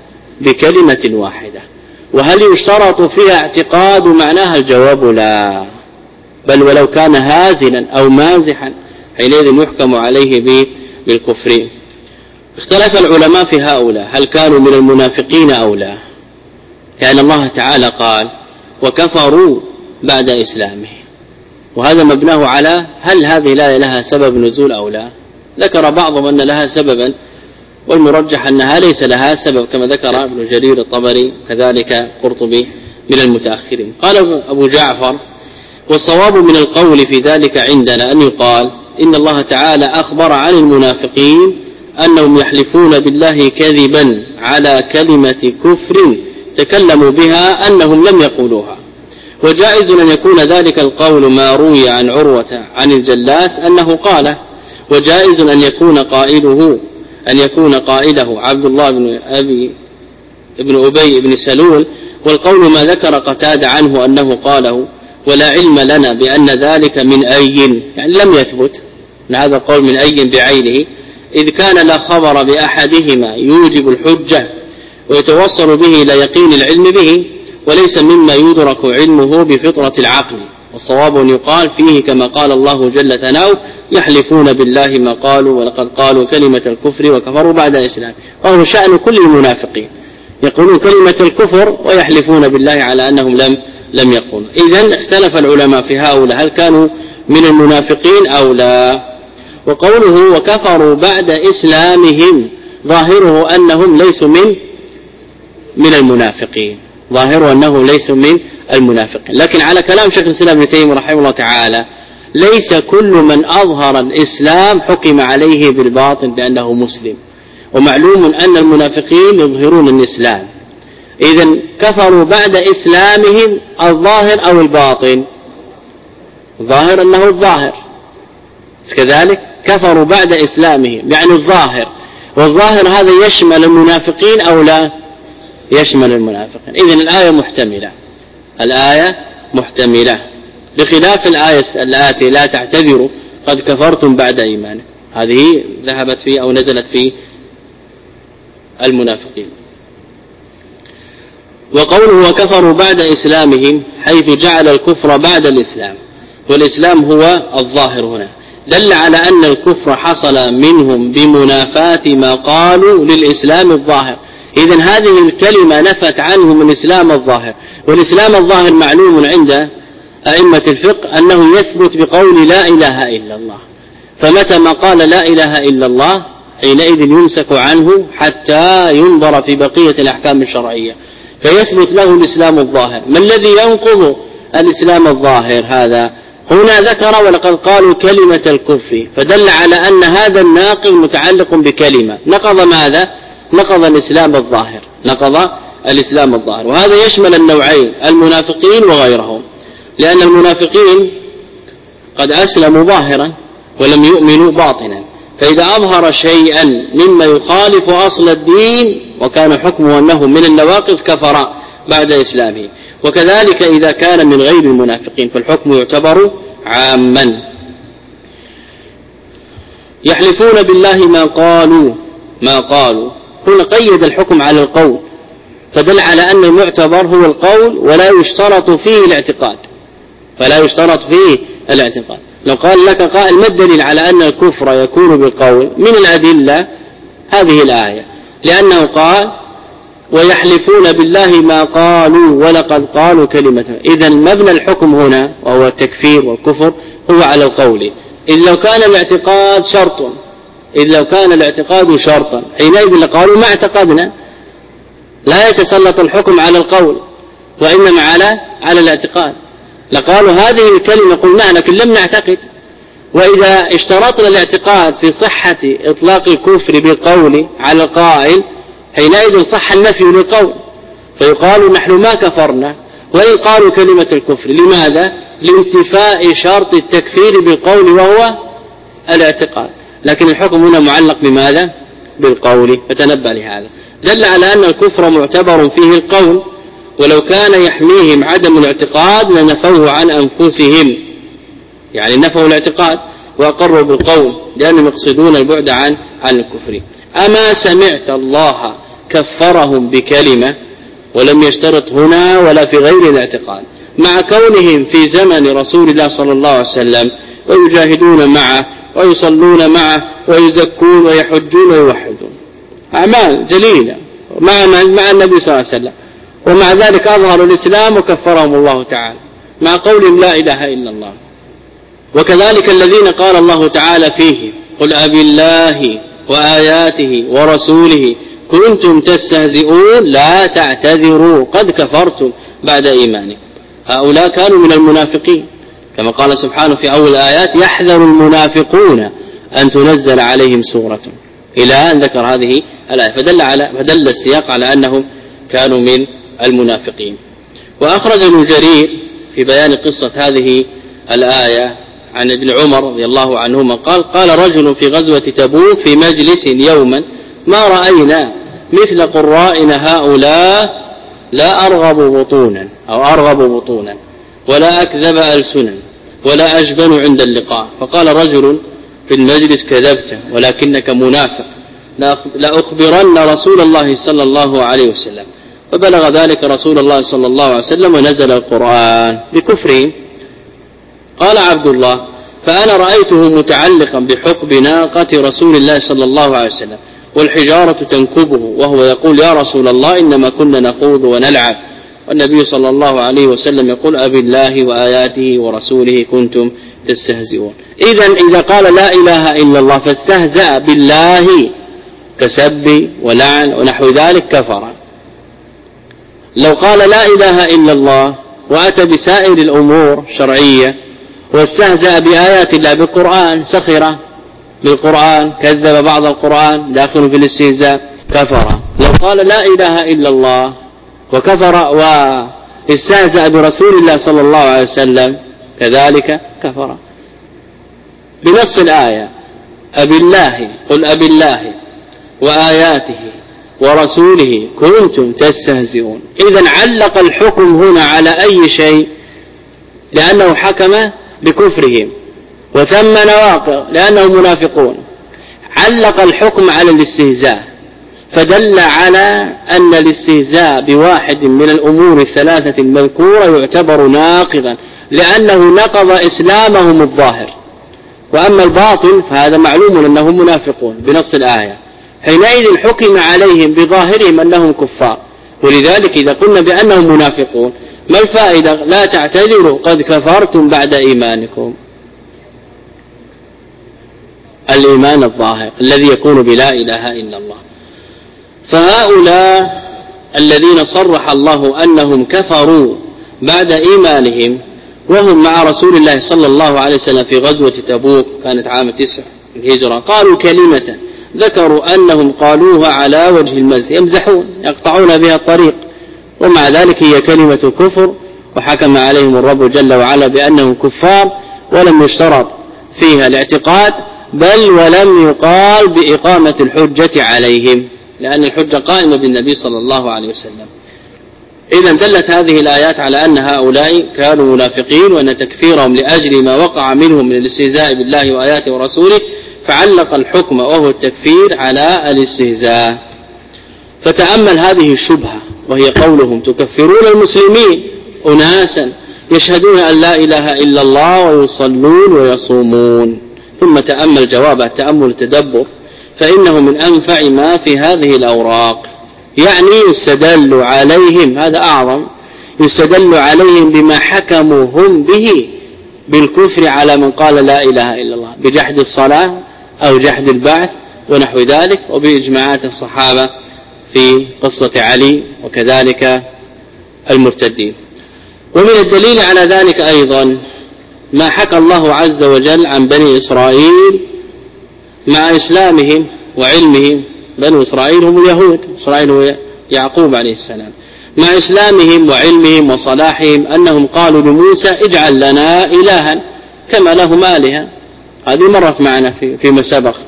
بكلمة واحدة. وهل يشترط فيها اعتقاد معناها؟ الجواب لا، بل ولو كان هازلا أو مازحا حينئذ يحكم عليه بالكفر. اختلف العلماء في هؤلاء هل كانوا من المنافقين أو لا، يعني الله تعالى قال وكفروا بعد إسلامه، وهذا مبناه على هل هذه الآية لها سبب نزول أو لا. ذكر بعضهم أن لها سببا، والمرجح أنها ليس لها سبب كما ذكر ابن جرير الطبري كذلك قرطبي من المتأخرين. قال أبو جعفر والصواب من القول في ذلك عندنا أن يقال إن الله تعالى أخبر عن المنافقين أنهم يحلفون بالله كذبا على كلمة كفر تكلموا بها أنهم لم يقولوها، وجائز أن يكون ذلك القول ما روي عن عروة عن الجلاس أنه قاله، وجائز أن يكون قائله أن يكون قائله عبد الله بن أبي ابن أبي بن سلول، والقول ما ذكر قتادة عنه أنه قاله، ولا علم لنا بأن ذلك من أي، يعني لم يثبت هذا قول من أي بعينه، إذ كان لا خبر بأحدهما يوجب الحجة ويتوصل به إلى يقين العلم به، وليس مما يدرك علمه بفطرة العقل. والصواب أن يقال فيه كما قال الله جل ثناؤه يحلفون بالله ما قالوا ولقد قالوا كلمة الكفر وكفروا بعد الإسلام، وهو شأن كل المنافقين يقولون كلمة الكفر ويحلفون بالله على أنهم لم لم يقولوا. إذن اختلف العلماء في هؤلاء هل كانوا من المنافقين أو لا. وقوله وكفروا بعد إسلامهم ظاهره أنهم ليسوا من من المنافقين، ظاهره أنه ليس من المنافقين. لكن على كلام شيخ الإسلام ابن تيمية رحمه الله تعالى ليس كل من أظهر الإسلام حكم عليه بالباطن بأنه مسلم، ومعلوم أن المنافقين يظهرون الإسلام، إذن كفروا بعد إسلامهم الظاهر أو الباطن؟ ظاهر أنه الظاهر، كذلك كفروا بعد إسلامهم يعني الظاهر، والظاهر هذا يشمل المنافقين أو لا يشمل المنافقين. إذن الآية محتملة، الآية محتملة بخلاف الآية الآتي لا تعتذروا قد كفرتم بعد إيمانكم، هذه ذهبت في أو نزلت في المنافقين. وقوله وكفروا بعد إسلامهم حيث جعل الكفر بعد الإسلام، والإسلام هو الظاهر هنا، دل على أن الكفر حصل منهم بمنافاة ما قالوا للإسلام الظاهر. إذن هذه الكلمة نفت عنهم الإسلام الظاهر، والإسلام الظاهر معلوم عند أئمة الفقه أنه يثبت بقول لا إله إلا الله، فمتى ما قال لا إله إلا الله حينئذ يمسك عنه حتى ينظر في بقية الأحكام الشرعية فيثبت له الإسلام الظاهر. ما الذي ينقض الإسلام الظاهر؟ هذا هنا ذكر ولقد قالوا كلمة الكفر، فدل على أن هذا الناقض متعلق بكلمة، نقض ماذا؟ نقض الإسلام الظاهر، نقض الإسلام الظاهر. وهذا يشمل النوعين المنافقين وغيرهم، لأن المنافقين قد أسلموا ظاهرا ولم يؤمنوا باطنا، فإذا أظهر شيئا مما يخالف أصل الدين وكان حكمه أنه من النواقض كفر بعد إسلامه. وكذلك إذا كان من غير المنافقين فالحكم يعتبر عاما. يحلفون بالله ما قالوا ما قالوا هنا قيد الحكم على القول، فدل على أن المعتبر هو القول ولا يشترط فيه الاعتقاد، فلا يشترط فيه الاعتقاد. لو قال لك قائل ما الدليل على أن الكفر يكون بالقول؟ من الأدلة هذه الآية، لأنه قال ويحلفون بالله ما قالوا ولقد قالوا كلمة. إذن مبنى الحكم هنا وهو التكفير والكفر هو على القول. إذ لو كان الاعتقاد شرط إذ لو كان الاعتقاد شرطا حينئذ لقالوا ما اعتقدنا، لا يتسلط الحكم على القول وإنما على على الاعتقاد، لقالوا هذه الكلمة قلنا لكن لم نعتقد. وإذا اشترطنا الاعتقاد في صحة إطلاق الكفر بالقول على القائل حينئذ صح النفي للقول، فيقال نحن ما كفرنا وإن قالوا كلمة الكفر. لماذا؟ لانتفاء شرط التكفير بالقول وهو الاعتقاد، لكن الحكم هنا معلق بماذا؟ بالقول، فتنبه لهذا. دل على أن الكفر معتبر فيه القول، ولو كان يحميهم عدم الاعتقاد لنفوه عن أنفسهم، يعني نفوا الاعتقاد وأقروا بالقول لأنهم يقصدون البعد عن عن الكفر. أما سمعت الله كفرهم بكلمة ولم يشترط هنا ولا في غير الاعتقاد، مع كونهم في زمن رسول الله صلى الله عليه وسلم ويجاهدون معه ويصلون معه ويزكون ويحجون ويوحدون، أعمال جليلة مع مع النبي صلى الله عليه وسلم، ومع ذلك أظهروا الإسلام وكفرهم الله تعالى مع قولهم لا إله إلا الله. وكذلك الذين قال الله تعالى فيه قل أبي الله وآياته ورسوله كنتم تستهزئون لا تعتذروا قد كفرتم بعد إيمانكم، هؤلاء كانوا من المنافقين، كما قال سبحانه في أول الآيات يحذر المنافقون أن تنزل عليهم سورة، إلى أن ذكر هذه الآية، فدل, على فدل السياق على أنهم كانوا من المنافقين. وأخرج ابن جرير في بيان قصة هذه الآية عن ابن عمر رضي الله عنهما قال قال رجل في غزوة تبوك في مجلس يوما ما رأينا مثل قرائنا هؤلاء لا أرغب بطونا أو أرغب بطونا ولا أكذب ألسنا ولا أجبن عند اللقاء. فقال رجل في المجلس كذبت ولكنك منافق، لا أخبرن رسول الله صلى الله عليه وسلم. فبلغ ذلك رسول الله صلى الله عليه وسلم ونزل القرآن بكفرهم. قال عبد الله فأنا رأيته متعلقا بحقب ناقة رسول الله صلى الله عليه وسلم والحجارة تنكبه وهو يقول يا رسول الله إنما كنا نخوض ونلعب، والنبي صلى الله عليه وسلم يقول أبي الله وآياته ورسوله كنتم تستهزئون. إذن إذا قال لا إله إلا الله فاستهزأ بالله كسب ولعن ونحو ذلك كفر. لو قال لا إله إلا الله وأتى بسائر الأمور الشرعية واستهزأ بآيات الله بالقرآن، سخر بالقرآن، كذب بعض القرآن، داخل في الاستهزاء، كفر. لو قال لا إله إلا الله وكفر واستهزأ برسول الله صلى الله عليه وسلم كذلك كفر بنص الآية: أبي الله قل أبي الله وآياته ورسوله كنتم تستهزئون. إذن علق الحكم هنا على أي شيء؟ لأنه حكم بكفرهم، وثم نواقض لأنهم منافقون. علق الحكم على الاستهزاء، فدل على أن الاستهزاء بواحد من الأمور الثلاثة المذكورة يعتبر ناقضا، لأنه نقض إسلامهم الظاهر. وأما الباطن فهذا معلوم أنهم منافقون بنص الآية، حينئذ حكم عليهم بظاهرهم أنهم كفار. ولذلك إذا قلنا بأنهم منافقون ما الفائدة؟ لا تعتذروا قد كفرتم بعد إيمانكم. الإيمان الظاهر الذي يكون بلا إله إلا الله. فهؤلاء الذين صرح الله أنهم كفروا بعد إيمانهم وهم مع رسول الله صلى الله عليه وسلم في غزوة تبوك، كانت عام تسع الهجرة، قالوا كلمة ذكروا أنهم قالوها على وجه المزح، يمزحون يقطعون بها الطريق، ومع ذلك هي كلمة كفر، وحكم عليهم الرب جل وعلا بأنهم كفار، ولم يشترط فيها الاعتقاد، بل ولم يقال بإقامة الحجة عليهم، لأن الحجة قائمة بالنبي صلى الله عليه وسلم. إذن دلت هذه الآيات على أن هؤلاء كانوا منافقين، وأن تكفيرهم لأجل ما وقع منهم من الاستهزاء بالله وآياته ورسوله، فعلق الحكم وهو التكفير على الاستهزاء. فتأمل هذه الشبهة، وهي قولهم تكفرون المسلمين أناسا يشهدون أن لا إله إلا الله ويصلون ويصومون. ثم تأمل جوابه تأمل تدبر، فإنه من أنفع ما في هذه الأوراق. يعني يستدل عليهم، هذا أعظم، يستدل عليهم بما حكموا هم به بالكفر على من قال لا إله إلا الله، بجحد الصلاة أو جحد البعث ونحو ذلك، وبإجماعات الصحابة في قصة علي وكذلك المرتدين. ومن الدليل على ذلك أيضا ما حكى الله عز وجل عن بني إسرائيل مع إسلامهم وعلمهم. بنو إسرائيل هم اليهود، إسرائيل هو يعقوب عليه السلام، مع إسلامهم وعلمهم وصلاحهم أنهم قالوا لموسى اجعل لنا إلها كما لهم آلهة. هذه مرت معنا في فيما سبق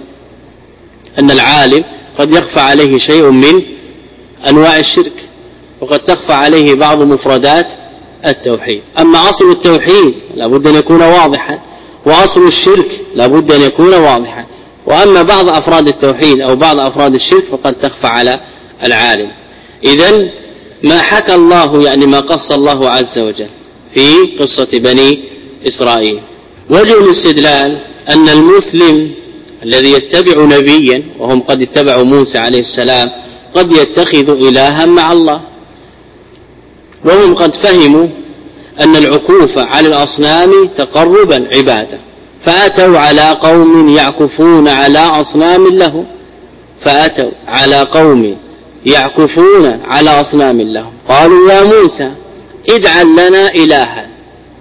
أن العالم قد يخفى عليه شيء من أنواع الشرك، وقد تخفى عليه بعض مفردات التوحيد. أما أصل التوحيد لابد أن يكون واضحا، وأصل الشرك لابد أن يكون واضحا، وأما بعض أفراد التوحيد أو بعض أفراد الشرك فقد تخفى على العالم. إذن ما حكى الله يعني ما قص الله عز وجل في قصة بني إسرائيل. وجه الاستدلال أن المسلم الذي يتبع نبيا، وهم قد اتبعوا موسى عليه السلام، قد يتخذ إلها مع الله، وهم قد فهموا أن العكوف على الأصنام تقربا عبادة، فأتوا على قوم يعكفون على أصنام لهم فأتوا على قوم يعكفون على أصنام لهم قالوا يا موسى اجعل لنا إلها.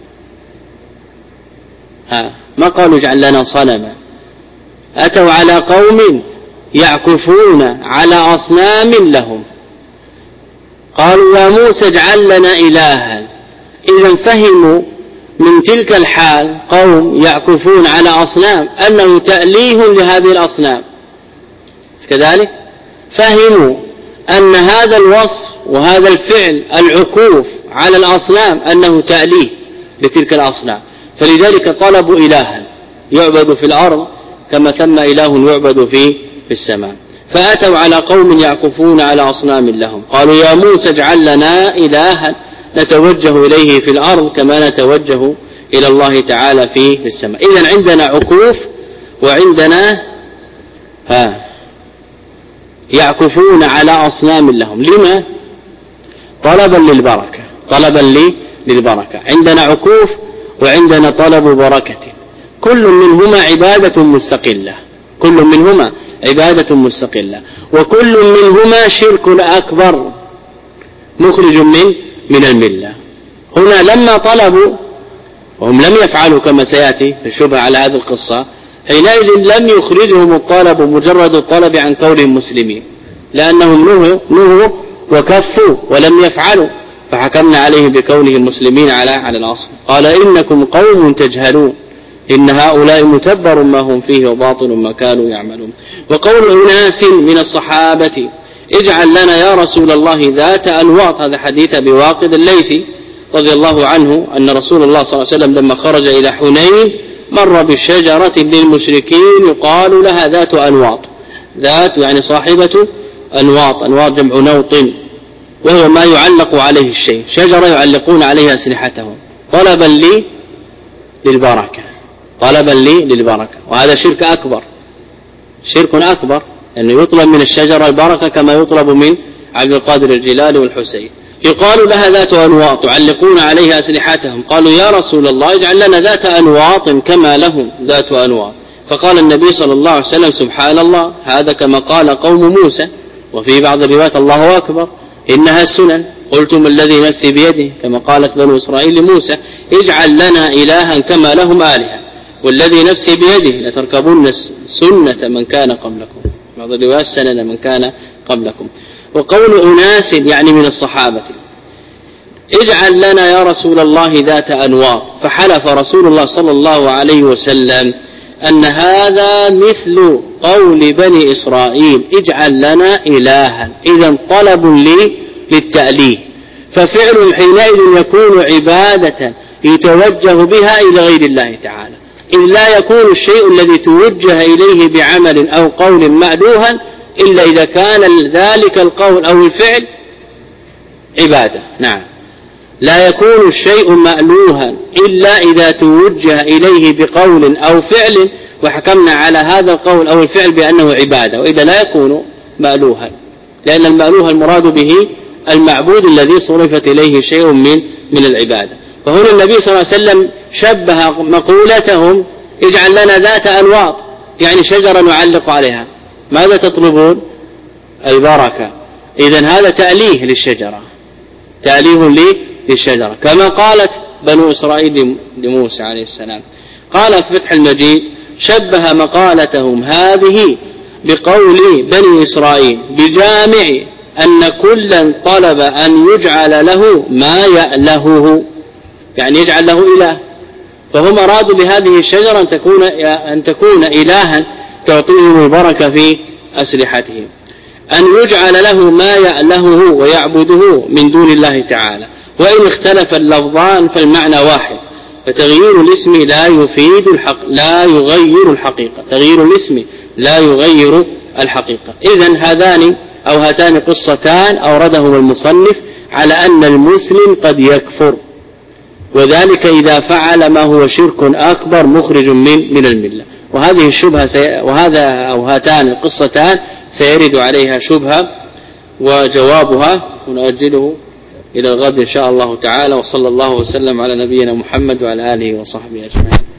ها ما قالوا اجعل لنا صنما، أتوا على قوم يعكفون على أصنام لهم قالوا يا موسى اجعل لنا إلها. إذن فهموا من تلك الحال قوم يعكفون على أصنام أنه تأليه لهذه الأصنام، كذلك فهموا أن هذا الوصف وهذا الفعل العكوف على الأصنام أنه تأليه لتلك الأصنام، فلذلك طلبوا إلها يعبد في الأرض كما ثم إله يعبد في السماء. فأتوا على قوم يعكفون على أصنام لهم قالوا يا موسى اجعل لنا إلها نتوجه إليه في الأرض كما نتوجه إلى الله تعالى في السماء. إذن عندنا عكوف وعندنا ها يعكفون على أصنام لهم. لما؟ طلبا للبركة، طلبا لي للبركة. عندنا عكوف وعندنا طلب بركة، كل منهما عبادة مستقلة، كل منهما عبادة مستقلة. وكل منهما شرك أكبر مخرج من من الملة. هنا لما طلبوا وهم لم يفعلوا كما سيأتي في الشبهة على هذه القصة، حينئذ لم يخرجهم الطلب مجرد الطلب عن كونهم مسلمين، لأنهم نهوا, نهوا وكفوا ولم يفعلوا، فحكمنا عليهم بكونهم مسلمين على على الأصل. قال إنكم قوم تجهلون إن هؤلاء متبر ما هم فيه وباطل ما كانوا يعملون. وقول أناس من الصحابة اجعل لنا يا رسول الله ذات أنواط، هذا حديث بواقد الليثي رضي الله عنه أن رسول الله صلى الله عليه وسلم لما خرج إلى حنين مر بشجرة للمشركين يقال لها ذات أنواط، ذات يعني صاحبة أنواط، أنواط جمع نوط، وهو ما يعلق عليه الشيء، شجرة يعلقون عليها أسلحتهم طلبا لي للبركة، طلبا لي للبركة. وهذا شرك أكبر، شرك أكبر أنه يطلب من الشجرة البركة كما يطلب من عبد القادر الجيلاني والحسين. يقال لها ذات أنواط يعلقون عليها أسلحتهم، قالوا يا رسول الله اجعل لنا ذات أنواط كما لهم ذات أنواط. فقال النبي صلى الله عليه وسلم سبحان الله، هذا كما قال قوم موسى، وفي بعض الروايات الله أكبر إنها السنن، قلتم الذي نفسي بيده كما قالت بنو إسرائيل لموسى اجعل لنا إلها كما لهم آلهة، والذي نفسي بيده لتركبون سنة من كان قبلكم، بعض الروايات سنن من كان قبلكم. وقول أناس يعني من الصحابة اجعل لنا يا رسول الله ذات أنواط، فحلف رسول الله صلى الله عليه وسلم أن هذا مثل قول بني إسرائيل اجعل لنا إلها، إذن طلب لي للتأليه، ففعل حينئذ يكون عبادة يتوجه بها إلى غير الله تعالى، إذ لا يكون الشيء الذي توجه إليه بعمل أو قول مألوها إلا إذا كان ذلك القول أو الفعل عبادة. نعم، لا يكون الشيء مألوها إلا إذا توجه إليه بقول أو فعل وحكمنا على هذا القول أو الفعل بأنه عبادة، وإذا لا يكون مألوها، لأن المألوه المراد به المعبود الذي صرفت إليه شيء من من العبادة. فهنا النبي صلى الله عليه وسلم شبه مقولتهم اجعل لنا ذات أنواط يعني شجرة نعلق عليها، ماذا تطلبون؟ البركة، إذن هذا تأليه للشجرة، تأليه لي للشجرة، كما قالت بنو إسرائيل لموسى عليه السلام. قال في فتح المجيد شبه مقالتهم هذه بقول بني إسرائيل بجامع أن كلا طلب أن يجعل له ما يألهه، يعني يجعل له إله، فهم أرادوا بهذه الشجرة أن تكون, أن تكون إلها تعطيهم البركة في أسلحتهم، أن يجعل له ما يألهه ويعبده من دون الله تعالى. وإن اختلف اللفظان فالمعنى واحد، فتغيير الاسم لا يفيد الحق لا يغير الحقيقة، تغيير الاسم لا يغير الحقيقة. إذن هذان أو هاتان قصتان أوردهما المصنف على أن المسلم قد يكفر، وذلك إذا فعل ما هو شرك أكبر مخرج من من الملة. وهذه الشبهة سي... وهذا أو هاتان القصتان سيرد عليها شبهة وجوابها، ونؤجله إلى الغد إن شاء الله تعالى. وصلى الله وسلم على نبينا محمد وعلى آله وصحبه أجمعين.